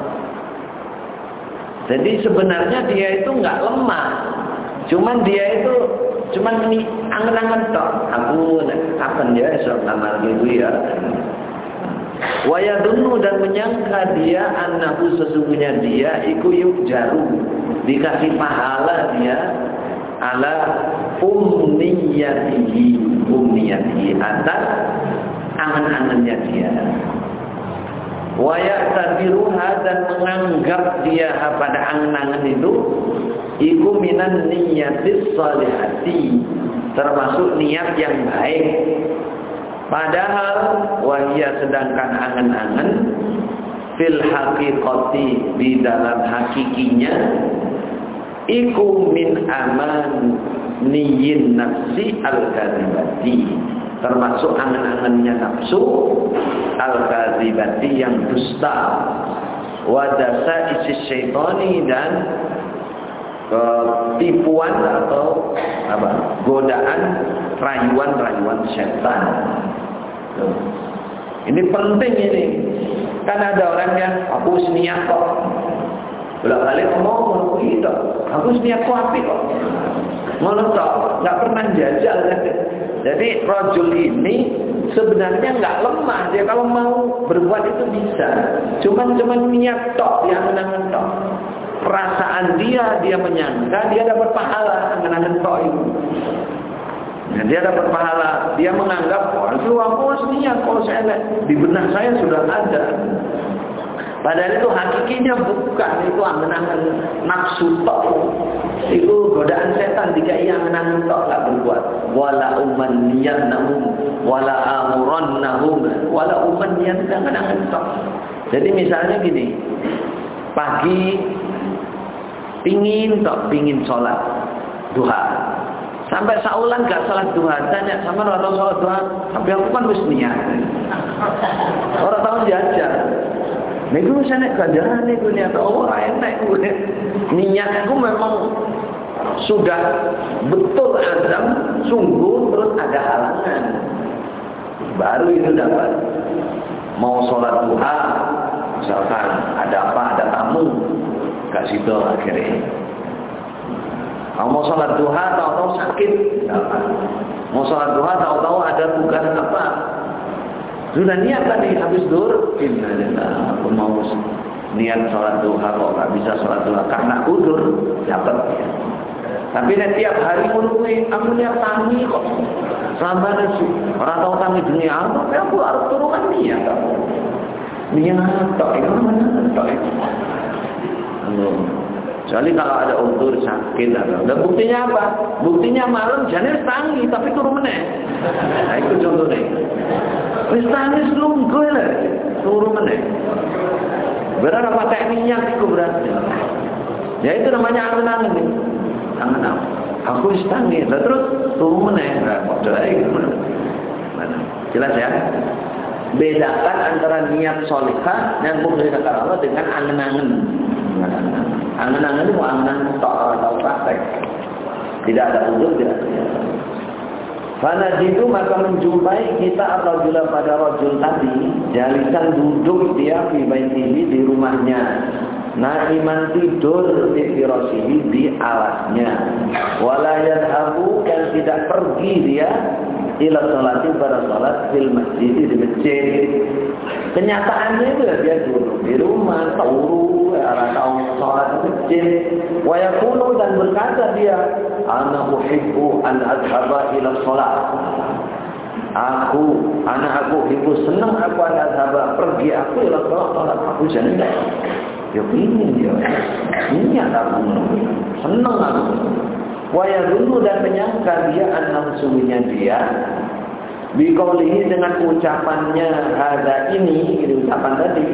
Jadi sebenarnya dia itu enggak lemah. Cuman dia itu ini angen-angen tok. Aku kapan dia esok amal gitu ya. Wa yadunnu, dan menyangka dia annahu, sesungguhnya dia iku yujaru, dikasih pahala dia ala umniyatihi, atas angan-angannya dia. Wa ya'tabiruha, dan menganggap dia pada angan-angan itu iku minan niyatis salihati, termasuk niat yang baik. Padahal wahia, sedangkan angan-angan fil haqiqati, di dalam hakikinya iku min aman niyin nafsi al-kadzibati, termasuk angan-angannya nafsu al-kadzibati, yang dusta. Wadasa isi syaitani, dan tipuan atau godaan, rayuan setan. Ini penting ini. Kan ada orang yang aku niat kok. Bolak-balik ngomong itu. Aku niat kok apik kok. Ngono tok, enggak pernah jajal. Jadi rajul ini sebenarnya enggak lemah, dia kalau mau berbuat itu bisa. Cuman niat tok, yang menangan tok. Perasaan dia menyangka dia dapat pahala angan-angan tok itu. Nah, dia dapat pahala. Dia menganggap, oh itu aku niat, kalau saya di benak saya sudah ada. Padahal itu hakikinya bukan, itu angan-angan nafsu tok. Itu godaan setan jika ia angan-angan tok enggak berbuat. Wala umanniyannahum wala amurannahum wala umanniyan angan-angan tok. Jadi misalnya gini, pagi pingin sholat duha. Sampai saulan gak salat duha, tanya sama orang sholat duha, tapi aku kan wis niat. Orang tahu jajar. Nek ku wis nek ganjaran niku niat ora enak ku. Niatku memang sudah betul azam, sungguh, terus ada halangan. Baru itu dapat. Mau sholat duha, misalkan ada apa, ada tamu, gak situ akhirnya. Mau sholat duha, tahu-tahu sakit, mau sholat duha, tahu-tahu ada tugas apa. Sudah niat tadi habis zuhur, innalillah, aku mau niat sholat duha kok nggak bisa sholat duha karena udur, dapat ya. Tapi tiap hari menunggu, aku niat tani kok. Selama nasi, orang tahu tani dunia apa, tapi aku harus turunkan niat kamu. Niat tak itu mana tak itu. Kecuali kalau ada udur sakit atau. Dan buktinya apa? Buktinya malam jangan tangi tapi turun meneh. Nah itu contohnya. Wis tangis lungguh lah, turun meneh. Berarti pakai minyak itu berarti. Ya itu namanya angan-angan nih. Angan-angan. Aku wis tangis, terus turun meneh. Padha ae gimana? Jelas ya? Bedakan antara niat sholihah yang menggunakan Allah dengan angan-angan. Angan-angan itu angan atau praktek. Tidak ada udur, tidak ada. Fanajidu maka menjumpai kita ar-rajula pada rajul tadi jalisan duduk dia fi baitihi di rumahnya, naiman tidur di firashihi di alasnya, wala yadhabu dan tidak pergi dia ila sholati pada sholat fil masjid di masjid. Kenyataannya itu dia duduk di rumah tauru atau sholat di masjid. Wa yaqulu dan berkata dia, ana uhibbu an adhaba ila sholat. Aku hibbu senang aku an adhaba pergi aku ila sholat. Aku senang. Ya ingin dia. Ini aku senang aku. Waya dulu dan menyangka dia anak sungguhnya dia biqaulihi dengan ucapannya ada ini ucapan tadi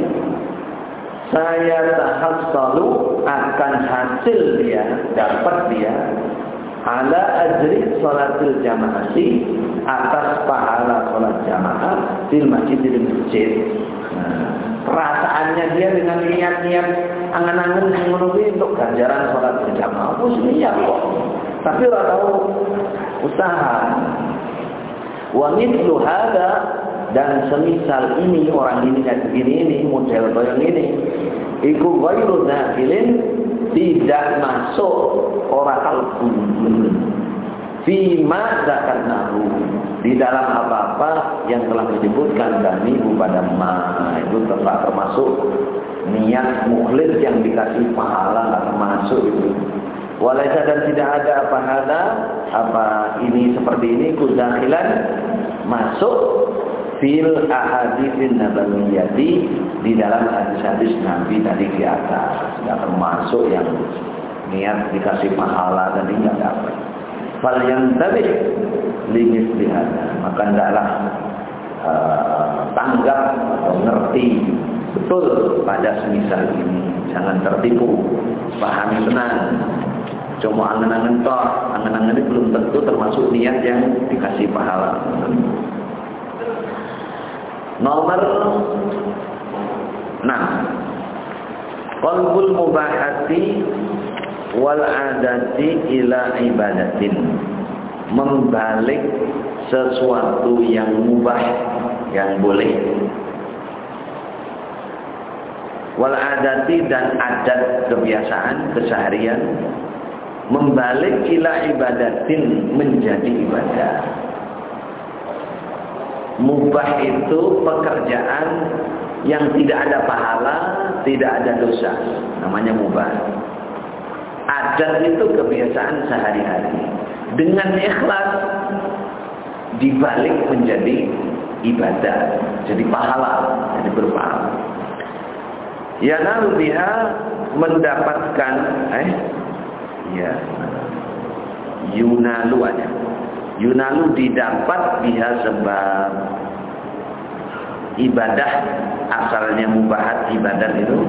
saya tahassalu akan hasil dia dapat dia ala ajri sholatil jamaati atas pahala sholat jamaah di masjid di masjid. Perasaannya dia dengan niat-niat angan-angan memenuhi untuk ganjaran sholat berjamaah. Aku niat kok. Tapi orang tahu usaha. Wa mithlu hada dan semisal ini orang ini kayak begini ini model bayang ini iku ghairu dakhilin tidak masuk orang kalbu fima zakarnahu di dalam apa-apa yang telah disebutkan kami pada ma itu telah termasuk niat mukhlis yang dikasih pahala nggak termasuk itu. Walaisa dan tidak ada apa ini seperti ini kudakhilan masuk fil ahaditsin nabawiyyati di dalam hadis-hadis Nabi tadi di atas. Tidak termasuk yang niat dikasih pahala dan tidak dapat. Fal yang tabih limithli hada maka hendaklah tanggap atau ngerti betul pada semisal ini. Jangan tertipu, pahami benar. Cuma angan-angan toh, angan-angan ini belum tentu termasuk niat yang dikasih pahala. Nomor 6. Qalbul mubahati wal adati ila ibadatin. Membalik sesuatu yang mubah, yang boleh. Wal adati dan adat kebiasaan keseharian membalik ila ibadatin menjadi ibadah. Mubah itu pekerjaan yang tidak ada pahala, tidak ada dosa, namanya mubah. Adat itu kebiasaan sehari-hari. Dengan ikhlas dibalik menjadi ibadah, jadi pahala, jadi berpahala. Yanalu biha, mendapatkan yunalu aja. Yunalu didapat biha sebab ibadah asalnya mubahat, ibadah itu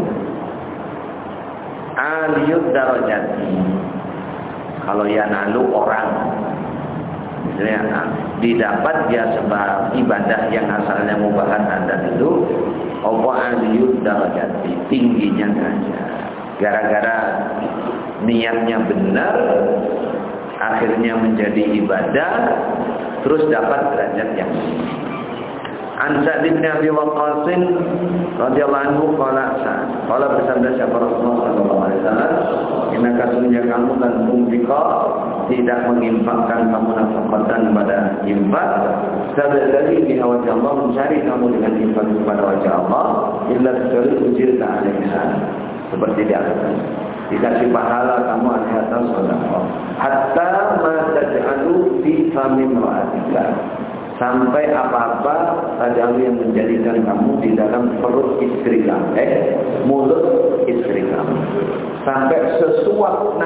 aliyud darajati. Kalau yanalu orang, misalnya didapat dia sebab ibadah yang asalnya mubahat adat itu apa aliyud darajati, tingginya derajat. Gara-gara niatnya benar, akhirnya menjadi ibadah, terus dapat derajat yang tinggi. An Sa'd bin Abi Waqqas radhiyallahu anhu qala bersabda siapa Rasulullah sallallahu alaihi wasallam, "Inna kasungguhnya kamu dan mungkika tidak menginfakkan kamu nafkahkan pada infak dari di wajah Allah, mencari kamu dengan infak kepada wajah Allah, illa kecuali ujirta alaiha, seperti dikasih pahala kamu atas sedekah, hatta ma taj'alu fi fami imra'atika, sampai apa-apa taj'alu yang menjadikan kamu di dalam perut istri kamu, mulut istri kamu, sampai sesuap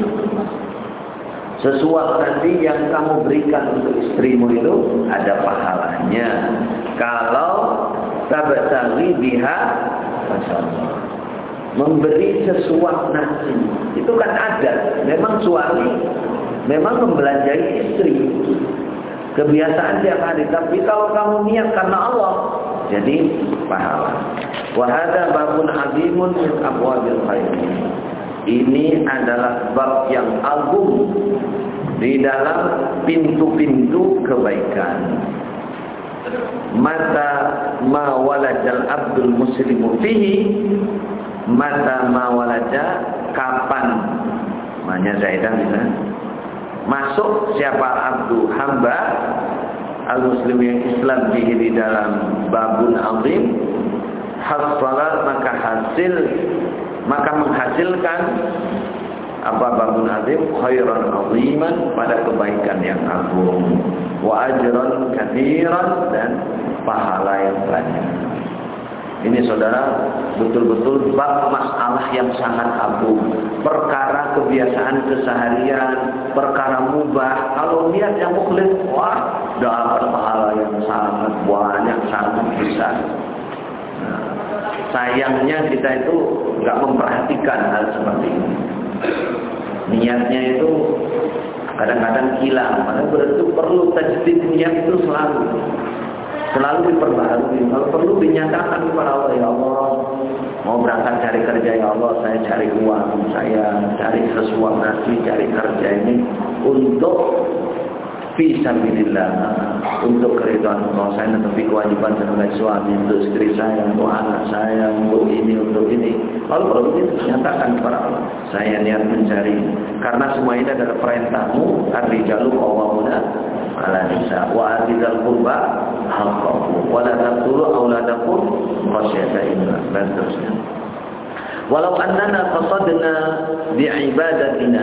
nasi yang kamu berikan untuk istrimu itu ada pahalanya. Kalau tabtaghi biha masyaallah, memberi sesuap nasi itu kan ada. Memang suami memang membelanjai istri, kebiasaan tiap hari. Tapi kalau kamu niat karena Allah, jadi pahala. Wa hadza babun azimun min abwabil khair. Ini adalah bab yang agung di dalam pintu-pintu kebaikan. Mata ma walajal abdul muslimu fihi, mata ma walaja, kapan, maknanya zaidah bisa masuk siapa abdu hamba al-muslim yang Islam di dalam babun azim, hasalat maka menghasilkan apa babun azim, khairan aziman, pada kebaikan yang agung, wa ajran katsiran, dan pahala yang banyak. Ini saudara betul-betul bab masalah yang sangat agung, perkara kebiasaan keseharian, perkara mubah. Kalau niat yang mukhlis, wah, dapat pahala yang sangat banyak, sangat besar. Nah, sayangnya kita itu nggak memperhatikan hal seperti ini. Niatnya itu kadang-kadang hilang. Padahal berarti perlu tajdid niat itu selalu diperbaharui. Kalau perlu dinyatakan kepada Allah, ya Allah, mau berangkat cari kerja, ya Allah, saya cari uang, saya cari sesuap nasi, cari kerja ini untuk fisabilillah, untuk keridhaan Allah. Saya menepi kewajiban sebagai suami untuk istri saya, untuk anak saya, untuk ini. Lalu perlu dinyatakan kepada Allah, saya niat mencari, karena semua ini adalah perintahmu, ar-rijalu qawwamuna 'ala nisa wa atizal qurba haqqahu wa la taqtulu auladakum khasyata imlaq, dan seterusnya. Walau annana qasadna bi'adatina,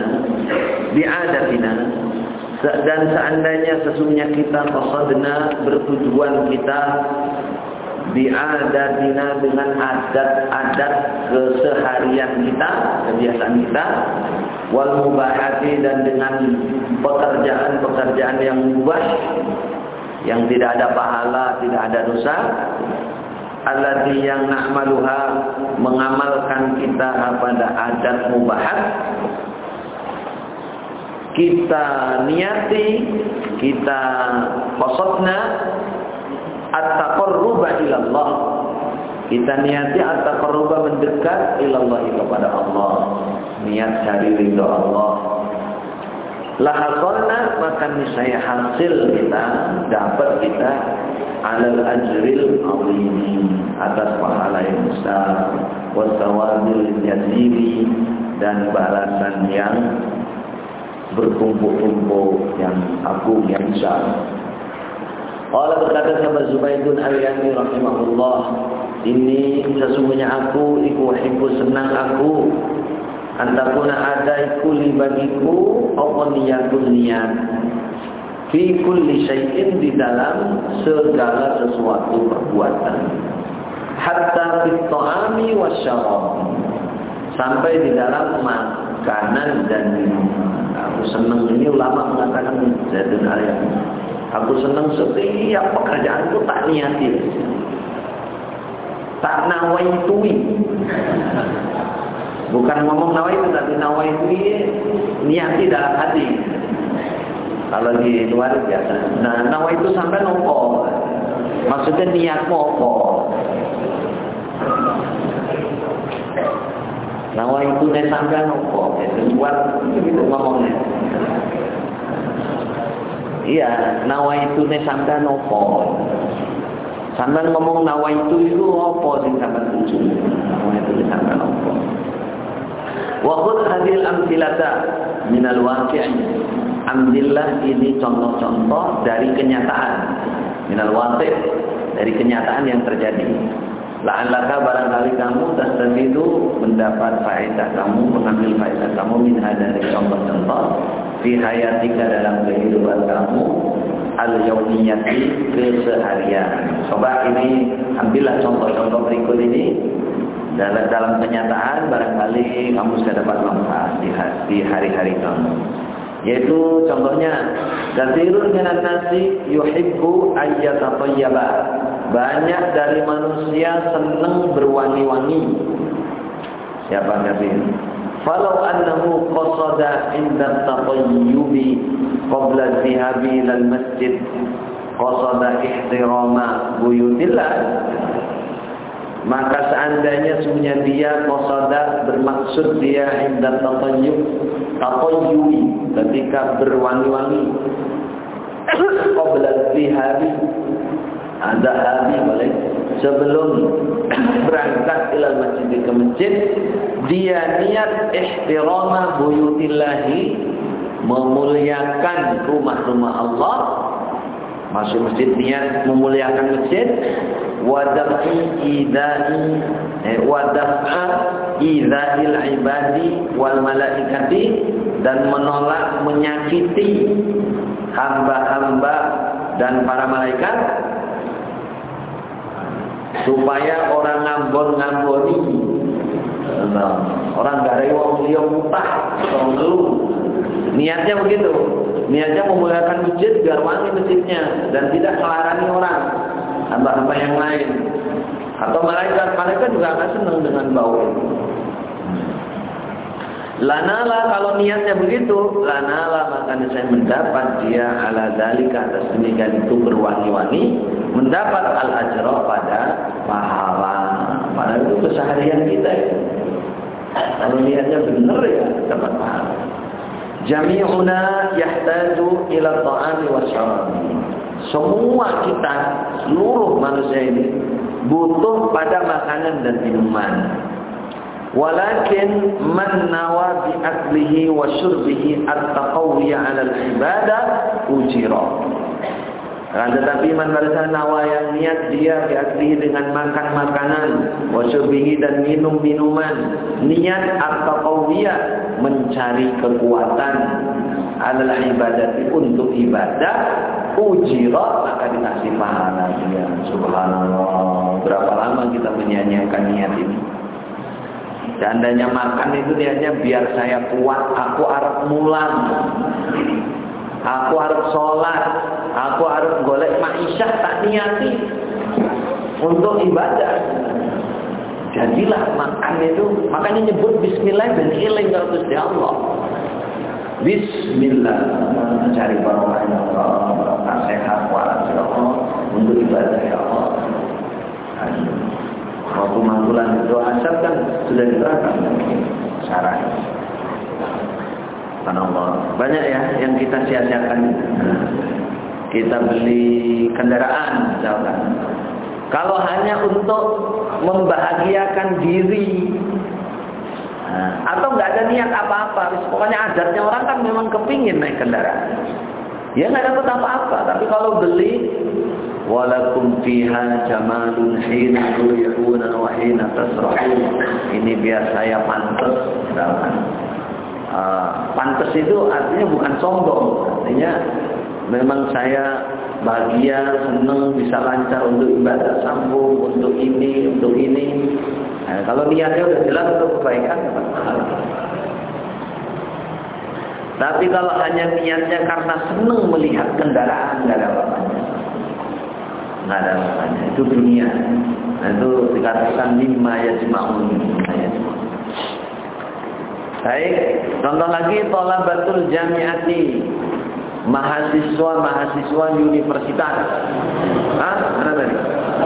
dan seandainya sesungguhnya kita qasadna, bertujuan kita, bi'adatina, dengan adat-adat keseharian kita, kebiasaan kita, wal mubahati, dan dengan pekerjaan-pekerjaan yang mubah, yang tidak ada pahala, tidak ada dosa, allati, yang na'maluha, mengamalkan kita pada adat mubahat, kita niati, kita qasadna at-taqarruba ilallah, kita niati at-taqarruba, mendekat ilallah, kepada Allah, niat cari ridha Allah, lahasolna, maka niscaya hasil kita, dapat kita, alal ajril azim, atas pahala yang besar, wasawabil yazili, dan balasan yang bertumpuk-tumpuk, yang agung, yang besar. Allah berkata sahabat Zubaidun al-Yami rahimahullah, ini sesungguhnya aku, iku senang aku, antakuna ada iku li bagiku, apa niyatun niat, fi kulli syai'in, di dalam segala sesuatu perbuatan, hatta fit ta'ami wasyarab, sampai di dalam makanan dan minuman. Aku senang, ini ulama mengatakan Zaidun Arya, aku senang setiap pekerjaanku tak niati, tak nawaitui. Bukan ngomong nawaitu, tapi nawaitui niati dalam hati. Kalau di luar biasa. Nah, nawaitu sampai nopo. Maksudnya niatmu apa? Nawaitu ne sampai nopo. Itu luar gitu ngomongnya. Iya, nawaitu ne sampai nopo. Sampai ngomong nawaitu itu apa sing sampai tuju? Nawaitu sampai nopo. Wa khudh hadhil amthilata minal waqi'. Ambillah ini contoh-contoh dari kenyataan, minal waqi', dari kenyataan yang terjadi. La'allaka, barangkali kamu tastafidu, mendapat faedah kamu, mengambil faedah kamu minha, dari contoh-contoh fi hayatika, dalam kehidupan kamu al-yaumiyati, keseharian. Coba ini ambillah contoh-contoh berikut ini dalam kenyataan, barangkali kamu sudah dapat manfaat di hari-hari kamu. Yaitu contohnya, katsirun minan nasi yuhibbu ayyatatayyaba, banyak dari manusia senang berwangi-wangi. Siapa katsir? Falau annahu qasada inda tatayyubi qabla dhihabi ilal masjid qasada ihtirama buyutillah, maka seandainya sebenarnya dia qasada, bermaksud dia inda tatayyubi, ketika berwangi-wangi, qabla dhihabi, ada hari boleh, sebelum berangkat ilal masjid, ke masjid, dia niat ihtirama buyutillahi, memuliakan rumah-rumah Allah, masuk masjid niat memuliakan masjid, wadaf'a idza'il ibadi wal malaikati, dan menolak menyakiti hamba-hamba dan para malaikat, supaya orang ngambon-ngamboni, orang garai wong liya mutah, orang ngeluh. Niatnya begitu. Niatnya memuliakan masjid biar wangi masjidnya dan tidak melarani orang, hamba-hamba yang lain. Atau malaikat juga akan senang dengan bau itu. Lanala, kalau niatnya begitu, lanala, maka saya mendapat dia ala dzalika, atas demikian itu berwangi-wangi, mendapat al-ajra, pada pahala. Padahal itu keseharian kita ya. Kalau niatnya benar ya dapat pahala. Jami'una yahtaju ila ta'ami wa syarabi. Semua kita, seluruh manusia ini butuh pada makanan dan minuman. Walakin man nawa bi aklihi wa syurbihi at-taqawwiya 'ala al-ibadah ujira. Tetapi man barasa nawa, yang niat dia bi aklihi, dengan makan makanan, wa syurbihi, dan minum minuman, niat at-taqawwiya, mencari kekuatan, 'ala al-ibadah, untuk ibadah, ujira, maka dikasih pahala dia. Subhanallah, berapa lama kita menyanyiakan niat ini. Seandainya makan itu niatnya biar saya kuat, aku harus mulang, aku harus sholat, aku harus golek ma'isyah, tak niati untuk ibadah. Jadilah makan itu, makanya nyebut bismillah dan iling kalau Gusti Allah. Bismillah, mencari barokahnya Allah, barokah sehat waras ya Allah, untuk ibadah ya Allah. Waktu mangkulan itu asal kan sudah diterangkan syaratnya. Subhanallah, banyak ya yang kita sia-siakan. Kita beli kendaraan misalkan, kalau hanya untuk membahagiakan diri, atau nggak ada niat apa-apa, pokoknya adatnya orang kan memang kepingin naik kendaraan, ya nggak dapat apa-apa. Tapi kalau beli, walakum fiha jamalun hina turihuna wa hina tasrahun, ini biar saya pantes. Pantes itu artinya bukan sombong, artinya memang saya bahagia, senang, bisa lancar untuk ibadah sambung, untuk ini, untuk ini. Nah, kalau niatnya udah jelas untuk kebaikan, tapi kalau hanya niatnya karena senang melihat kendaraan, nggak ada apa-apanya. Nggak ada apa-apanya. Itu dunia. Nah, itu dikatakan mimma yajma'un. Baik, contoh lagi thalabatul jami'ati. Mahasiswa universitas. Mana tadi?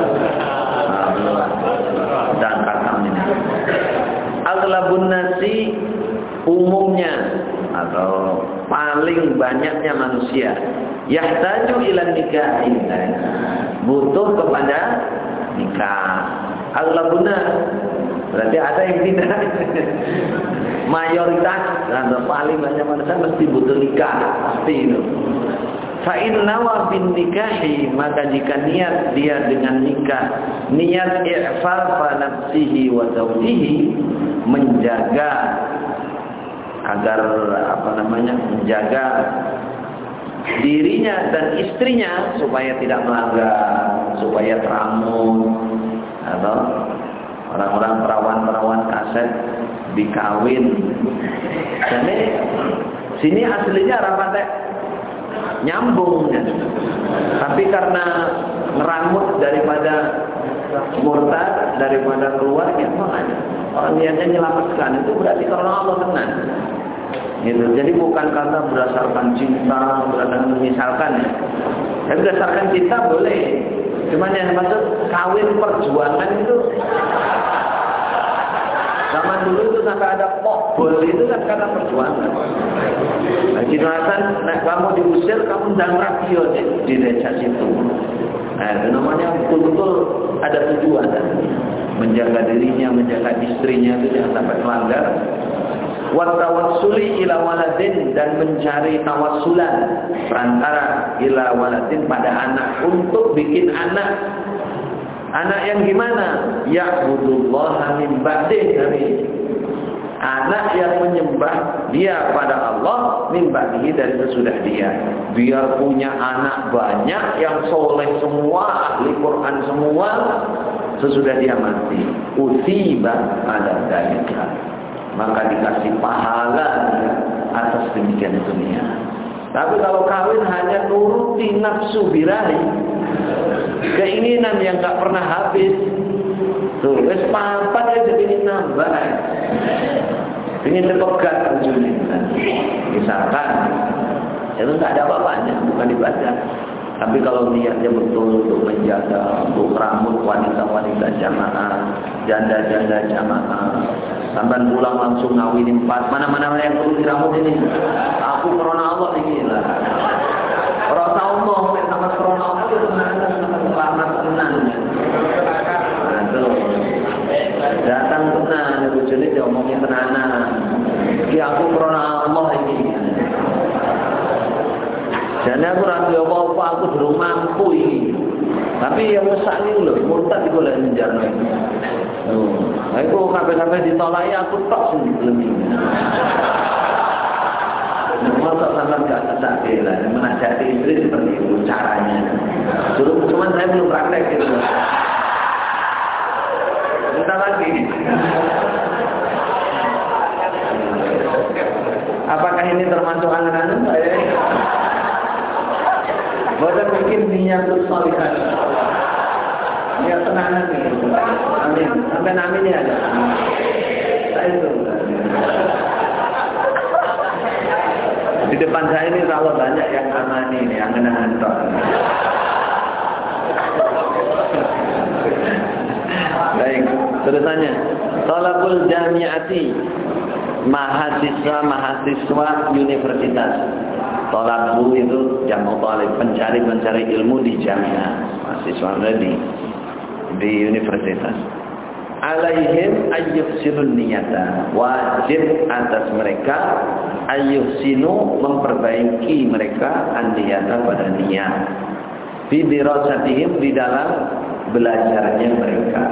Dan kata ini. Aghlabun nasi, umumnya atau paling banyaknya manusia yahtaju ila nikah, butuh kepada nikah. Aghlabuna berarti ada yang tidak. Mayoritas atau paling banyak manusia mesti butuh nikah, pasti itu. Fa inna wa bin nikahi, maka jika niat dia dengan nikah, niat i'fafa nafsihi wa zawjihi, menjaga agar menjaga dirinya dan istrinya supaya tidak melanggar, supaya teramun. Atau orang-orang perawan kaset dikawin. Jadi sini aslinya rapatnya nyambung, tapi karena ngeramut daripada murtad, daripada keluarga, makanya orang niatnya menyelamatkan, itu berarti karena Allah tenang. Gitu. Jadi bukan karena berdasarkan cinta, berdasarkan misalkan ya. Tapi berdasarkan cinta boleh. Cuman yang maksud kawin perjuangan itu, zaman dulu itu sampai ada pokbol itu kan karena perjuangan. Nah, Hasan, kamu diusir, kamu undang radio di desa situ. Nah, itu namanya betul-betul ada tujuan. Menjaga dirinya, menjaga istrinya itu jangan sampai melanggar. Wa tawassuli ila waladin, dan mencari tawassulan perantara ila waladin pada anak, untuk bikin anak. Anak yang gimana? Ya'budullaha min ba'dih, anak yang menyembah dia pada Allah min ba'dih, dari sesudah dia. Biar punya anak banyak yang soleh semua, ahli Quran semua, sesudah dia mati. Utiba ala dzalika, maka dikasih pahala atas demikian dunia. Tapi kalau kawin hanya nuruti nafsu birahi, keinginan yang tak pernah habis, tuh, wes papat aja ingin nambah, ingin terpegat ujungnya. Misalkan, itu tak ada apa-apanya, bukan ibadah. Tapi kalau niatnya betul untuk menjaga, untuk rambut wanita-wanita jamaah, janda-janda jamaah, sampai pulang langsung ngawinin pas mana-mana yang perlu dirambut ini. Aku corona Allah ini lah. Orang tahu mau sama corona Allah itu selamat tenang. Nah, tuh. Datang tenang, bujune diomongin tenanan. Ki aku corona Allah ini. Jadi aku rasa apa-apa, aku belum mampu ini. Tapi yang mesak ini loh, murtad itu boleh menjarno. Aku sampai ditolak ya, aku tak sendiri. Masa sampai gak sesak lah, menasihati istri seperti itu caranya. Cuman saya belum praktek gitu. Bentar lagi. Apakah ini termasuk angan-angan saya? Bahkan mungkin niatul salihah. Ya tenang nih. Amin. Sampai amin ya ada. Saya itu. Di depan saya ini kalau banyak yang amani nih, angan-angan tok. Baik, terusannya. Talabul jami'ati, mahasiswa universitas. Talabu itu jamu talib, pencari ilmu di jamiah, mahasiswa di universitas. Alaihim ayyuhsinun niyata, wajib atas mereka ayyuhsinu, memperbaiki mereka an-niyata pada niat. Fi dirasatihim, di dalam belajarnya mereka.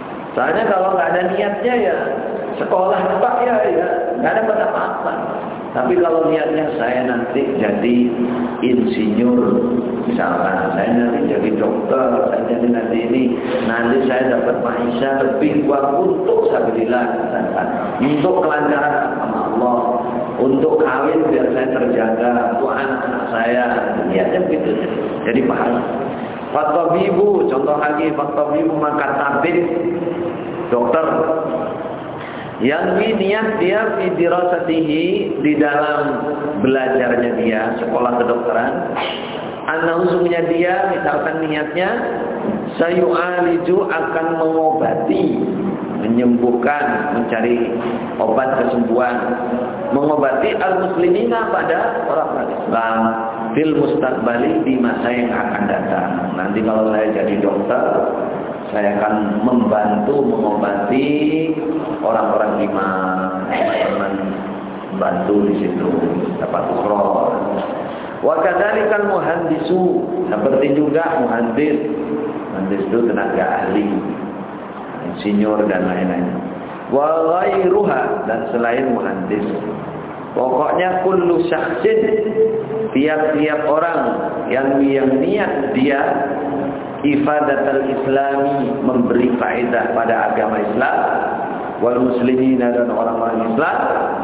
Soalnya kalau nggak ada niatnya ya sekolah pak ya nggak ada apa-apa. Tapi kalau niatnya saya nanti jadi insinyur, misalkan saya nanti jadi dokter, saya jadi nanti ini, nanti saya dapat maisha lebih kuat untuk sabilillah, untuk kelancaran sama Allah, untuk kawin biar saya terjaga, untuk anak-anak saya, niatnya begitu, jadi pahala. Fatabibu, contoh lagi, fatabibu maka tabib, dokter. Yang niat dia fi dirasatihi, di dalam belajarnya dia sekolah kedokteran, sungguhnya dia misalkan niatnya sayu'aliju, akan mengobati, menyembuhkan, mencari obat kesembuhan, mengobati al-muslimina, pada orang Islam, fil mustaqbali, di masa yang akan datang. Nanti kalau saya jadi dokter, saya akan membantu mengobati orang-orang iman, teman-teman, bantu di situ dapat ukhrah. Wa kadzalikal muhandisu, seperti juga muhandis. Muhandis itu tenaga ahli, insinyur dan lain-lain. Wa ghairuha, dan selain muhandis. Pokoknya kullu syakhsin, tiap-tiap orang yang niat dia ifadatul islami, memberi faedah pada agama Islam, wal muslimin, dan orang-orang Islam,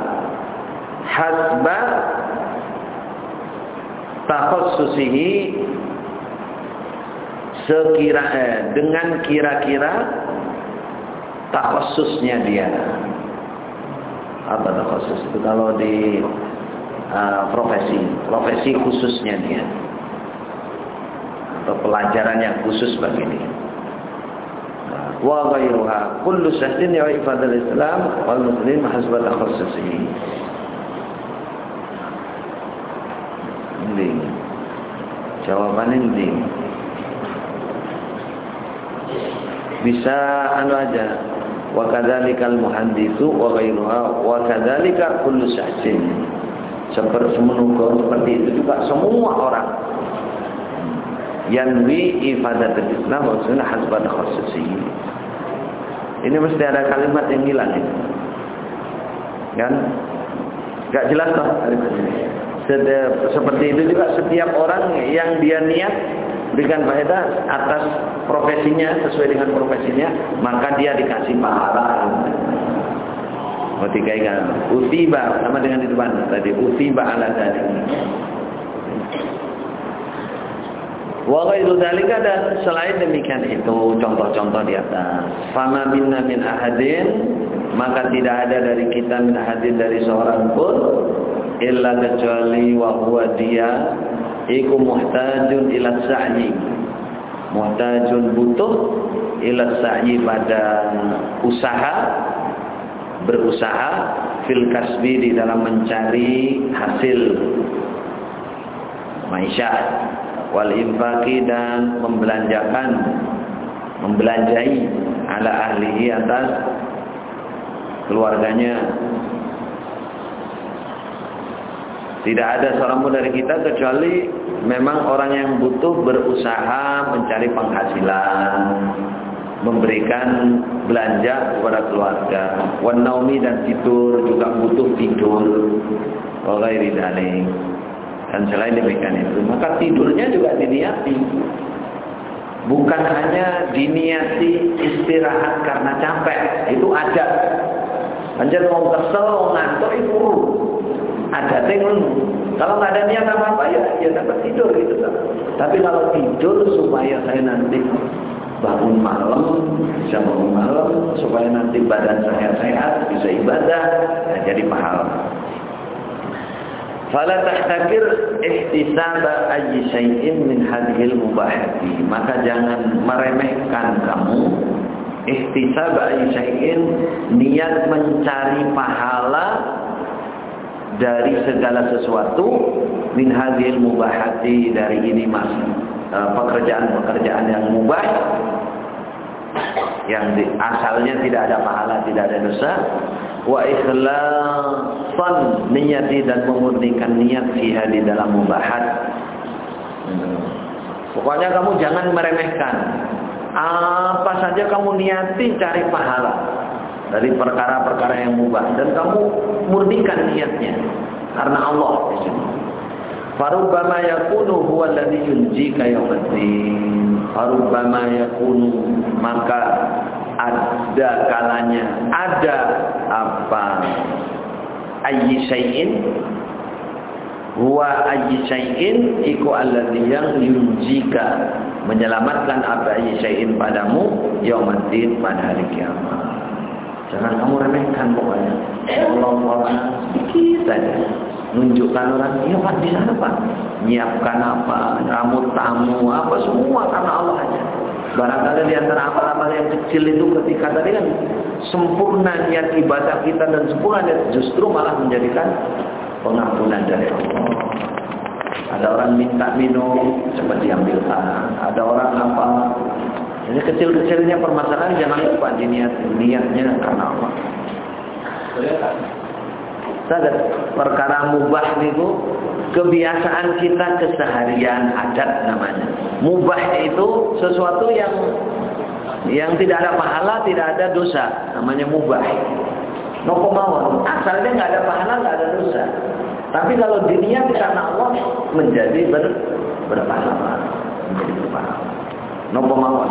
hasba takhassusihi, dengan kira-kira takhassusnya dia. Apa takhassus itu kalau di profesi khususnya dia, atau pelajaran yang khusus bagi dia. Wa ghairuha kullu syahdin ya ifadul Islam wal muslim hasba takhassusihi. Ini jawaban ini bisa aja. Wa kadzalikal muhandisu wa ghairuha wa kadzalika kullu syahdin. Seperti itu juga semua orang yanwi ifadatul Islam wa sunnah hasba takhassusihi. Ini mesti ada kalimat yang hilang ini. Kan? Enggak jelas toh kalimatnya. Seperti itu juga setiap orang yang dia niat berikan faedah atas profesinya, sesuai dengan profesinya, maka dia dikasih pahala. Ketika utiba, sama dengan di depan tadi, utiba ala dzalik. Wa ghairu dzalika, dan selain demikian itu contoh-contoh di atas. Fama minna min ahadin, maka tidak ada dari kita min ahadin, dari seorang pun, illa kecuali wa huwa dia iku muhtajun ila sa'yi, muhtajun butuh ila sa'yi, pada usaha, berusaha, fil kasbi, di dalam mencari hasil maisha, wal infaqi, dan membelanjai ala ahlihi, atas keluarganya. Tidak ada seorang pun dari kita kecuali memang orang yang butuh berusaha mencari penghasilan, memberikan belanja kepada keluarga. Wan naumi, dan tidur juga butuh tidur. Wa ghairi dzalik, dan selain demikian itu, maka tidurnya juga diniati. Bukan hanya diniati istirahat karena capek, itu ada. Anjir mau kesel, mau ngantuk, itu ada tengun. Kalau nggak ada niat apa-apa ya dapat tidur gitu kan. Tapi kalau tidur supaya saya nanti bangun malam, bisa bangun malam, supaya nanti badan saya sehat, bisa ibadah, ya jadi pahala. Fala tahtakir ihtisaba ayyi syai'in min hadhil mubahati, maka jangan meremehkan kamu ihtisaba ayyi syai'in, niat mencari pahala dari segala sesuatu, min hadhil mubahati, dari ini mas pekerjaan-pekerjaan yang mubah, yang asalnya tidak ada pahala, tidak ada dosa. Wa ikhlasan niyati, dan memurnikan niat fiha, di dalam mubahat. Pokoknya kamu jangan meremehkan. Apa saja kamu niati, cari pahala dari perkara-perkara yang mubah, dan kamu murnikan niatnya. karena Allah di sini. Farubbama yakunu huwa alladhi yunjika yaumaddin. Farubbama yakunu, maka ada kalanya, ada apa? Ayyi syai'in huwa ayyi syai'in iku alladhi yang yunjika, menyelamatkan apa ayyi syai'in padamu yaumaddin, pada hari kiamat. Jangan kamu remehkan pokoknya. Allah sedikit saja nunjukkan orang, iya Pak di sana Pak, nyiapkan apa, rambut tamu apa semua karena Allah aja. Barangkali di antara amal-amal yang kecil itu ketika tadi kan sempurna niat ibadah kita dan sempurna niat, justru malah menjadikan pengampunan dari Allah. Ada orang minta minum cepat diambilkan, ada orang apa. Ini kecil-kecilnya permasalahan jangan lupa niatnya karena Allah. Sadar perkara mubah itu kebiasaan kita keseharian, adat namanya. Mubah itu sesuatu yang tidak ada pahala, tidak ada dosa, namanya mubah. Nopo mawon, asalnya nggak ada pahala, nggak ada dosa. Tapi kalau diniat karena Allah menjadi berpahala, menjadi berpahala. Nopo mawon.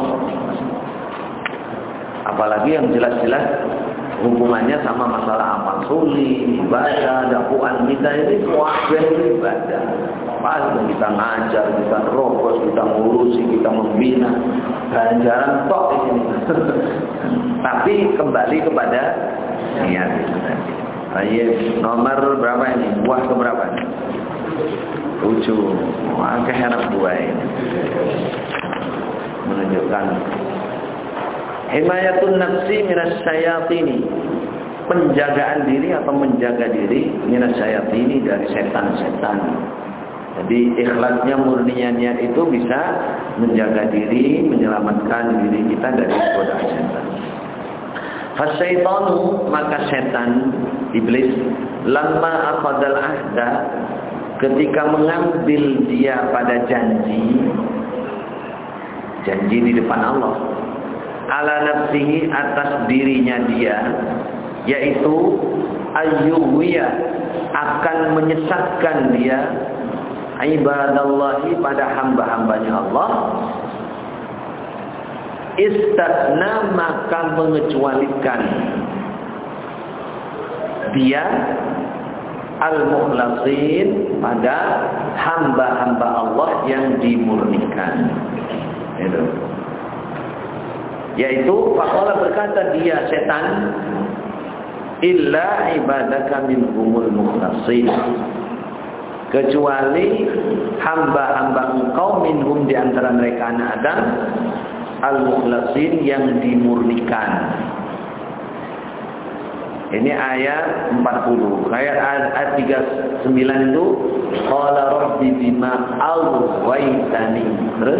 Apalagi yang jelas-jelas hubungannya sama masalah amal suli, ibadah, dakwaan kita ini kuahnya ibadah. Pas kita ngajar, kita rokos, kita ngurusi, kita membina, ganjaran tok di sini. Tapi kembali kepada niat itu tadi. Ayo nomor berapa ini? Buah ke berapa? 7. Wah, keharap buah ini. Menunjukkan himayatun nafsi minas syayatini, penjagaan diri atau menjaga diri minas syayatini, dari setan-setan. Jadi ikhlasnya, murninya niat itu bisa menjaga diri, menyelamatkan diri kita dari godaan setan. Fasyaitanu, maka setan, iblis, lamma akhadal ahda, ketika mengambil dia pada janji di depan Allah, ala nafsihi, atas dirinya dia, yaitu ayyuhwiya, akan menyesatkan dia, ibadallahi, pada hamba-hambanya Allah, istatna, maka mengecualikan dia al-mukhlasin, pada hamba-hamba Allah yang dimurnikan. Itu. Yaitu faqala, berkata dia setan, illa ibadaka minhumul mukhlasin, kecuali hamba-hamba engkau, minhum, di antara mereka anak Adam, al-mukhlasin, yang dimurnikan. Ini ayat 40. Ayat 39 itu qala rabbi bima aghwaytani, terus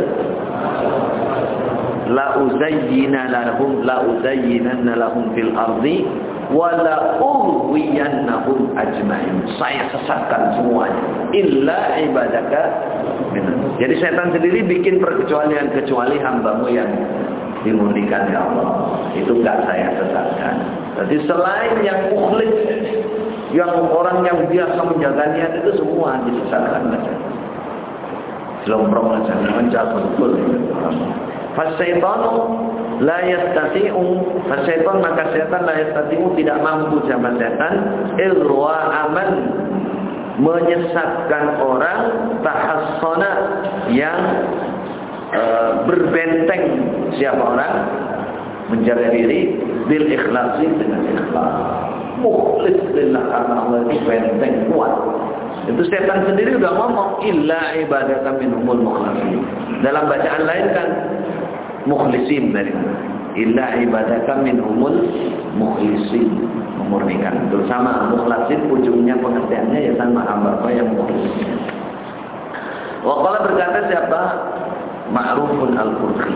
la uzayyinanna lahum fil ardi wa la ughwiyannahum ajma'in. Saya sesatkan semuanya illa ibadaka minhum. Jadi setan sendiri bikin perkecualian, kecuali hambamu yang dimurnikan ya Allah, itu enggak saya sesatkan. Jadi selain yang mukhlis, yang orang yang biasa menjaga niat, itu semua disesatkan saja. Selomprong saja, menjaga betul. Fasyaitanu la yastati'u, fasyaitan, maka setan la yastati'u, tidak mampu sama setan, ilwa aman, menyesatkan orang, tahassana, yang berbenteng. Siapa orang? Menjaga diri bil ikhlasi, dengan ikhlas, mukhlis lillah, karena Allah itu benteng kuat. Itu setan sendiri udah ngomong illa ibadaka minhumul mukhlasin. Dalam bacaan lain kan mukhlisin, dari illa ibadaka minhumul mukhlisin, memurnikan. Itu sama, mukhlasin ujungnya pengertiannya ya sama, hamba yang mukhlis. Waqala, berkata siapa? Ma'rufun al-Qurqi,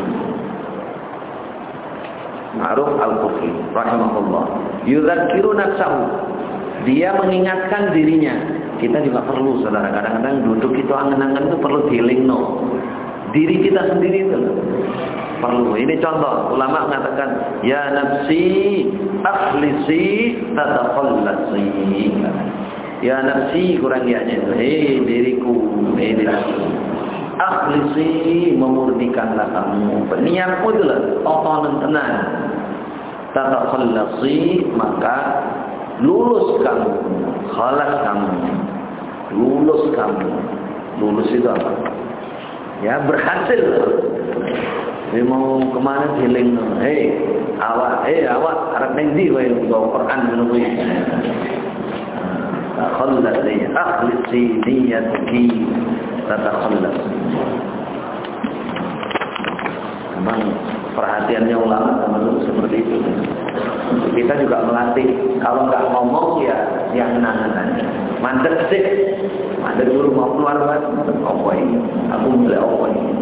Ma'ruf al-Qurqi rahimahullah, yudzakiru nafsahu, dia mengingatkan dirinya. Kita juga perlu, saudara, kadang-kadang duduk itu angan-angan itu perlu dilingno. Diri kita sendiri itu perlu. Ini contoh, ulama mengatakan ya nafsi akhlisi tatakhallasi. Ya nafsi, kurang dianya itu. Diriku. Akhlisi, memurnikanlah kamu. Niatmu itulah totonan tenan. Tatakhallasi, maka lulus kamu. Khalas kamu. Lulus kamu. Lulus itu apa? Ya berhasil. Dia mau kemana healing? Awak arep nang ndi wae nggo Quran ngono kuwi. Takhallas akhlisi niyyatki tatakhallas. Memang perhatiannya ulama termasuk seperti itu. Kita juga melatih, kalau nggak ngomong ya yang nangan. Mandek sih, mandek dulu mau keluar kan? Apa ini? Aku mulai apa ini?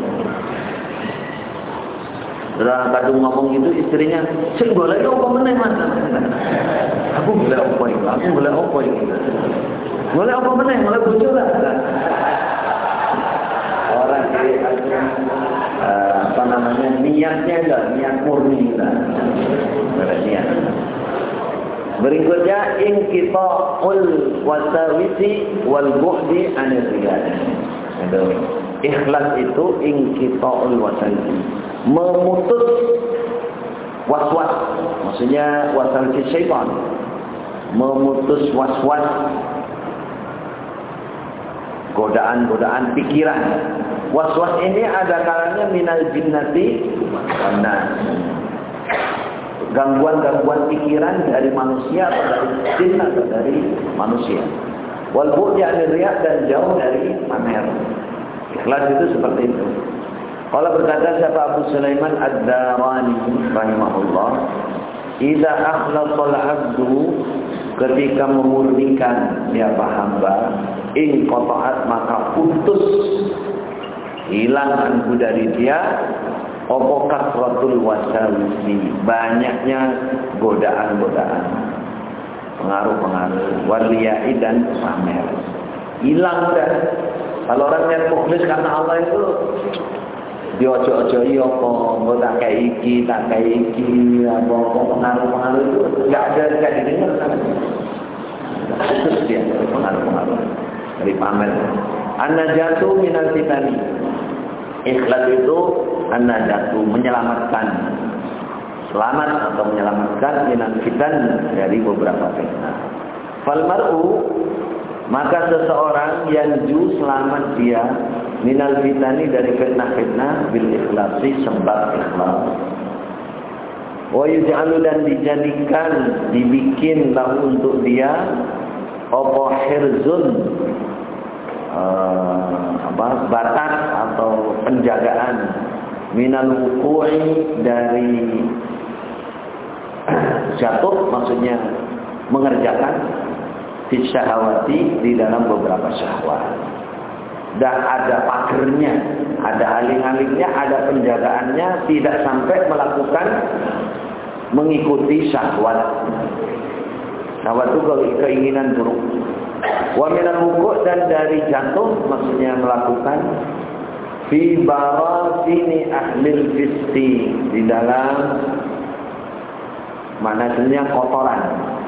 Setelah kadung ngomong itu istrinya, sing boleh apa meneh Mas? Aku mulai apa ini? Aku mulai apa ini? Mulai apa meneh? Mulai bocor lah. Orang ini apa namanya, niatnya enggak, niat murni lah. Niat. Berikutnya inqita'ul wasawisi wal bu'di 'anil riyad. Ikhlas itu inqita'ul wasawisi, memutus waswas, maksudnya wasawisi syaitan, memutus waswas, godaan-godaan pikiran. Was-was ini ada kalanya minal jinnati karena gangguan-gangguan pikiran dari manusia atau dari jin atau dari manusia. Wal bu'di 'anil riya, dan jauh dari pamer. Ikhlas itu seperti itu. Kalau berkata siapa Abu Sulaiman Ad-Darani rahimahullah, idza akhlaqal 'abdu, ketika memurnikan siapa hamba, in qata'at, maka putus, hilang anhu dari dia, apa kasratul wasawisi, banyaknya godaan-godaan, pengaruh-pengaruh, wariyai dan pamer, hilang dah. Kalau orang yang mukhlis karena Allah itu diojo-ojoi apa, mau tak kayak iki, apa pengaruh-pengaruh itu nggak didengar kan? Putus dia dari pengaruh-pengaruh, dari pamer. An-najatu minal fitani. Ikhlas itu an-najatu, menyelamatkan, selamat atau menyelamatkan minal fitan, dari beberapa fitnah. Fal mar'u, maka seseorang yanju, selamat dia, minal fitani, dari fitnah-fitnah, bil ikhlasi, sebab ikhlas. Wa yuj'alu, dan dijadikan, dibikin lahu untuk dia, apa hirzun, batas atau penjagaan, minal wuqu'i, dari jatuh, maksudnya mengerjakan, fi syahawati, di dalam beberapa syahwat. Dan ada pagernya, ada aling-alingnya, ada penjagaannya, tidak sampai melakukan mengikuti syahwat. Syahwat itu kalau keinginan buruk. Wa minal wuqu', dan dari jatuh, maksudnya melakukan, fi barasini ahlil fisti, di dalam mananya kotoran,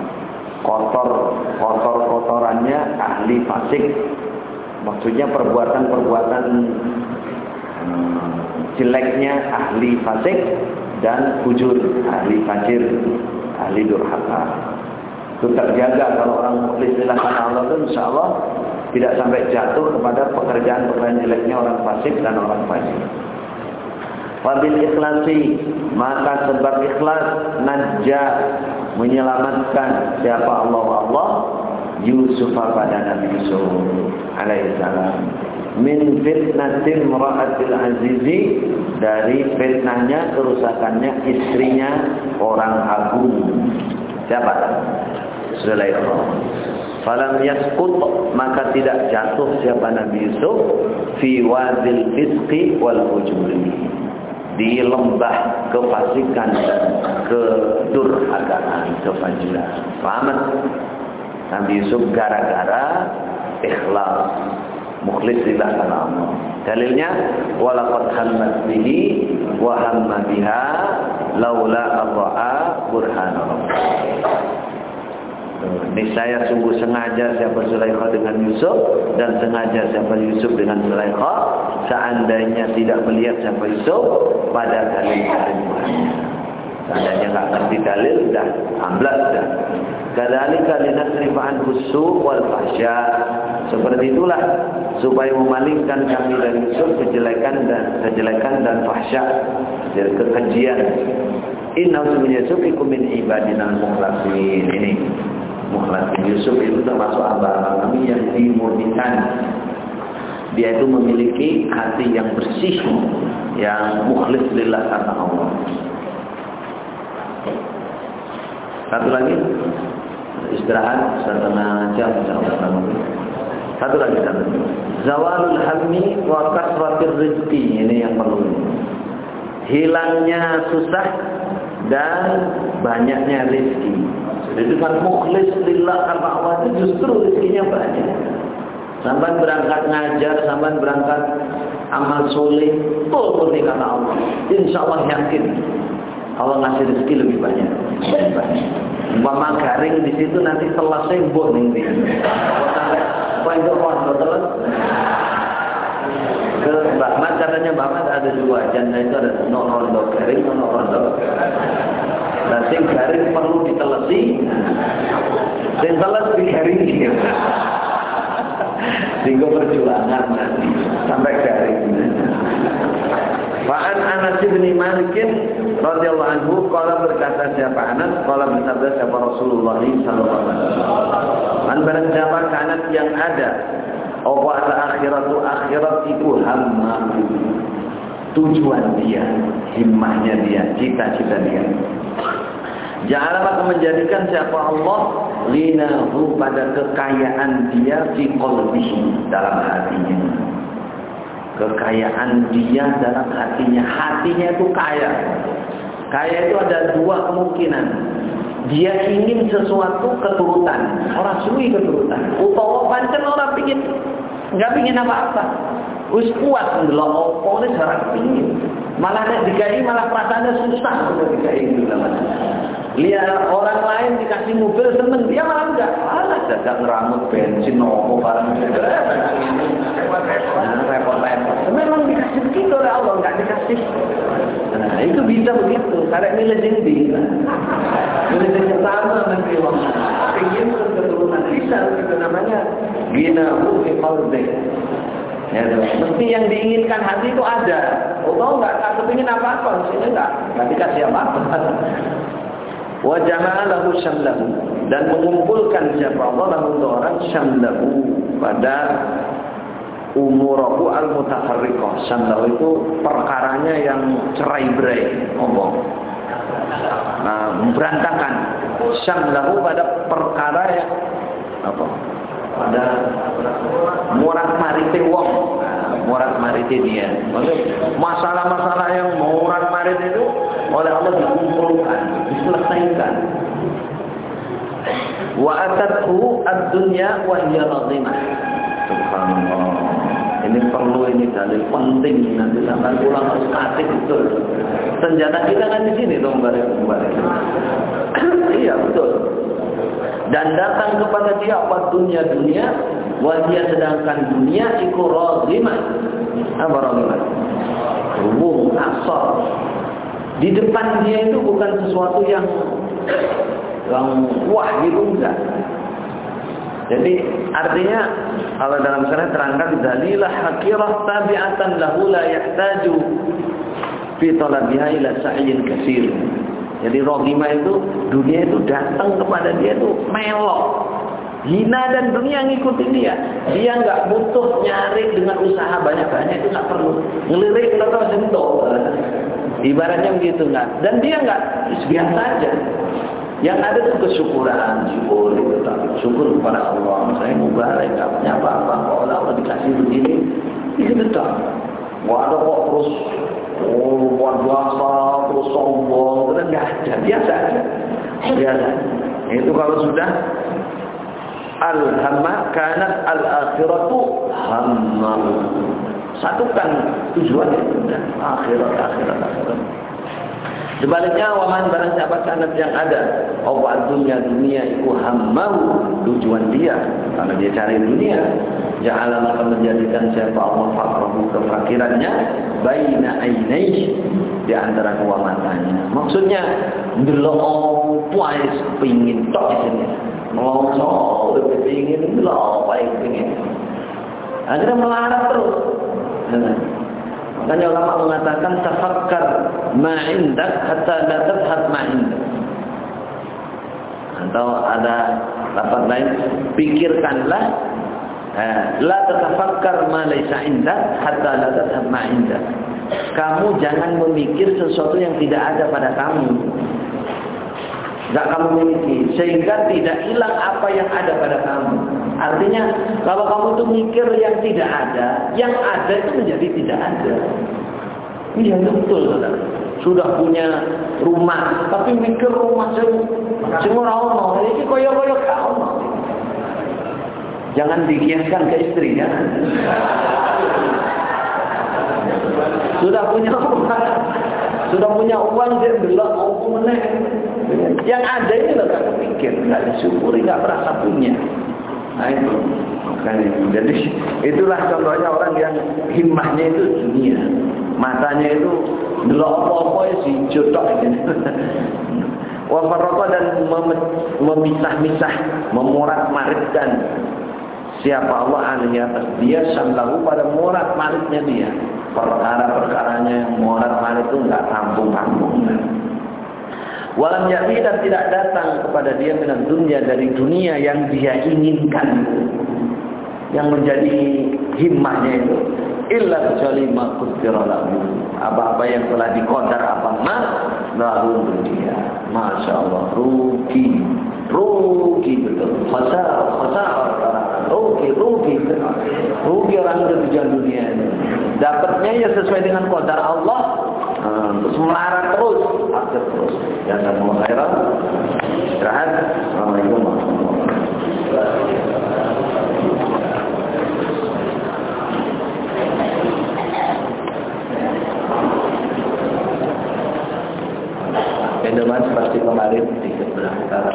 kotorannya ahli fasik, maksudnya perbuatan-perbuatan jeleknya ahli fasik dan fujur, ahli fajir, ahli durhaka. Itu terjaga kalau orang mukhlis karena Allah itu insya Allah tidak sampai jatuh kepada pekerjaan-pekerjaan jeleknya orang fasik dan orang fajir. Wabil ikhlasi, maka sebab ikhlas, najah, menyelamatkan siapa Allah Yusuf pada Nabi Yusuf alaihissalam, min fitnatil mra'atil azizi, dari fitnahnya, kerusakannya istrinya orang agung. Siapa? Sulaimah. Falam yasqut, maka tidak jatuh siapa Nabi Yusuf, fi wadil fisqi wal fujuri, di lembah kefasikan dan kedurhakaan, kefajiran. Selamat Nabi Yusuf gara-gara ikhlas, mukhlis lillah karena Allah. Dalilnya walaqad hammat bihi wa hamma biha laula arra'a burhanallah. Niscaya sungguh sengaja siapa Zulaikha dengan Yusuf dan sengaja siapa Yusuf dengan Zulaikha, seandainya tidak melihat siapa Yusuf pada dalil-dalil Tuhannya. Seandainya nggak ngerti dalil, dah amblas dah. Kadzalika linasrifa anhu su' wal fahsya. Seperti itulah supaya memalingkan kami dari Yusuf kejelekan dan fahsya, dari kekejian. Inna Yusuf ikum min ibadina al-mukhlasin. Ini mukhlasin. Yusuf itu termasuk hamba kami yang dimurnikan. Dia itu memiliki hati yang bersih, yang mukhlis lillah karena Allah. Satu lagi, istirahat setengah jam. Satu lagi, zawalul hammi wa kasratir rizqi. Ini yang perlu. Hilangnya susah dan banyaknya rezeki. Jadi dengan mukhlis lillah karena Allah itu justru rezekinya banyak. Sampai berangkat ngajar, sampai berangkat amal soleh, murni karena Allah. Insya Allah yakin Allah ngasih rezeki lebih banyak. Umpama garing di situ nanti selesai boh nih. Apa itu betul? Ke Mbak Mat, katanya Mbak Mat ada dua janda itu, ada rondo garing, rondo. Nah, sing garing perlu ditelesi, sing teles digaringi. Sehingga perjuangan nanti sampai garing. Fa'an Anas bin Malik radhiyallahu anhu qala, berkata siapa Anas, qala bersabda siapa Rasulullah sallallahu alaihi wasallam, man barang siapa kanat yang ada apa akhiratu akhirat itu hamma, tujuan dia, himmahnya dia, cita-cita dia. Ja'ala, maka menjadikan siapa Allah linahu, pada kekayaan dia fi qalbihi, dalam hatinya. Kekayaan dia dalam hatinya. Hatinya itu kaya. Kaya itu ada dua kemungkinan. Dia ingin sesuatu keturutan, orang suwi keturutan. Utawa pancen orang pingin, nggak pingin apa-apa. Wis kuat ndelok opo wis ora pingin. Malah nek dikai malah perasaannya susah untuk dikai itu namanya. Lihat orang lain dikasih mobil seneng, dia malah enggak. Alah dadak ngeramut bensin opo barang repot-repot. Memang dikasih begitu oleh Allah, enggak dikasih. Nah, itu bisa begitu. Karena milih sendiri. Milih yang pertama nanti Allah. Ingin keturunan bisa itu namanya ginahu fi qalbi. Ya, mesti yang diinginkan hati itu ada. Oh, tahu enggak? Tak kepingin apa-apa, sini enggak dikasih apa-apa. Wa jama'a lahu syamlahu, dan mengumpulkan siapa Allah lahu orang syamlahu pada umurahu al-mutafarriqah. Syamlahu itu perkaranya yang cerai-berai, ngomong. Nah, berantakan. Syamlahu pada perkara yang apa? Pada murat-marite wong. Murat-marite dia. Maksudnya masalah-masalah yang murat-marit itu oleh Allah dikumpulkan, diselesaikan. Wa atathu ad-dunya wa hiya radhimah. Subhanallah. Ini perlu, ini dalil penting, nanti sampai pulang harus kasih betul. Senjata kita kan di sini dong, balik. Iya betul. Dan datang kepada dia apa dunia, wajah, sedangkan dunia iku radhimah. Apa radhimah? Rumung, asal. Di depan dia itu bukan sesuatu yang wah gitu, enggak. Jadi artinya kalau dalam syarah terangkan dalilah hakirah tabi'atan lahu la yahtaju fi talabiha ila sa'yin katsir. Jadi rohimah itu dunia itu datang kepada dia itu melok, hina, dan dunia ngikutin dia. Dia nggak butuh nyari dengan usaha banyak-banyak, itu nggak perlu. Ngelirik atau sentuh, ibaratnya begitu nggak. Dan dia nggak biasa aja. Yang ada itu kesyukuran, syukur kepada Allah. Saya mubarak, nggak punya apa-apa. Kalau Allah dikasih begini, ini betul. Wah, ada kok terus luar biasa, terus sombong, terus nggak ada, biasa aja. Biasa. Itu kalau sudah al-hamma kanat al-akhiratu hamma. Satukan tujuannya itu akhirat. Sebaliknya waman barang siapa sanad yang ada obat dunia iku hammahu tujuan dia karena dia cari dunia, ja'ala maka menjadikan siapa Allah faqrahu kefakirannya baina ainaihi di antara kedua matanya. Maksudnya ndelok opo wis pengin tok isine. Mongso pengin ndelok wae pengin. Akhirnya melarat terus. Makanya ulama mengatakan tafakkar ma indak hatta la tadhhab ma indak. Atau ada lafaz lain, pikirkanlah la tatafakkar ma laysa indak hatta la tadhhab ma indak. Kamu jangan memikir sesuatu yang tidak ada pada kamu. Enggak kamu miliki sehingga tidak hilang apa yang ada pada kamu. Artinya kalau kamu tuh mikir yang tidak ada, yang ada itu menjadi tidak ada. Iya betul, saudara. Sudah punya rumah, tapi mikir rumah sing ora ono, iki koyo-koyo gak ono. Jangan dikiaskan ke istri ya. Sudah punya rumah, sudah punya uang, dia belok mau meneh. Yang ada ini loh gak kepikir, gak disyukuri, gak merasa punya. Nah itu makanya. Jadi itulah contohnya orang yang himmahnya itu dunia, matanya itu belok apa-apa ya si jodoh gitu. Wa farraqa dan memisah-misah, memorat-maritkan siapa Allah alaihi atas dia samlahu pada morat-maritnya dia. Perkara-perkaranya yang morat-marit itu enggak kampung-kampung. Walam ya'ti dan tidak datang kepada dia minat dunia dari dunia yang dia inginkan, yang menjadi himmahnya itu, illa kecuali ma qaddara lahu, apa-apa yang telah diqadar apa ma lahu dia. Masya Allah, rugi betul, khasar, rugi orang kerja dunia ini. Dapatnya ya sesuai dengan qadar Allah. Terus melarat terus, akhir terus. Jangan mau khairan. Istirahat. Assalamualaikum.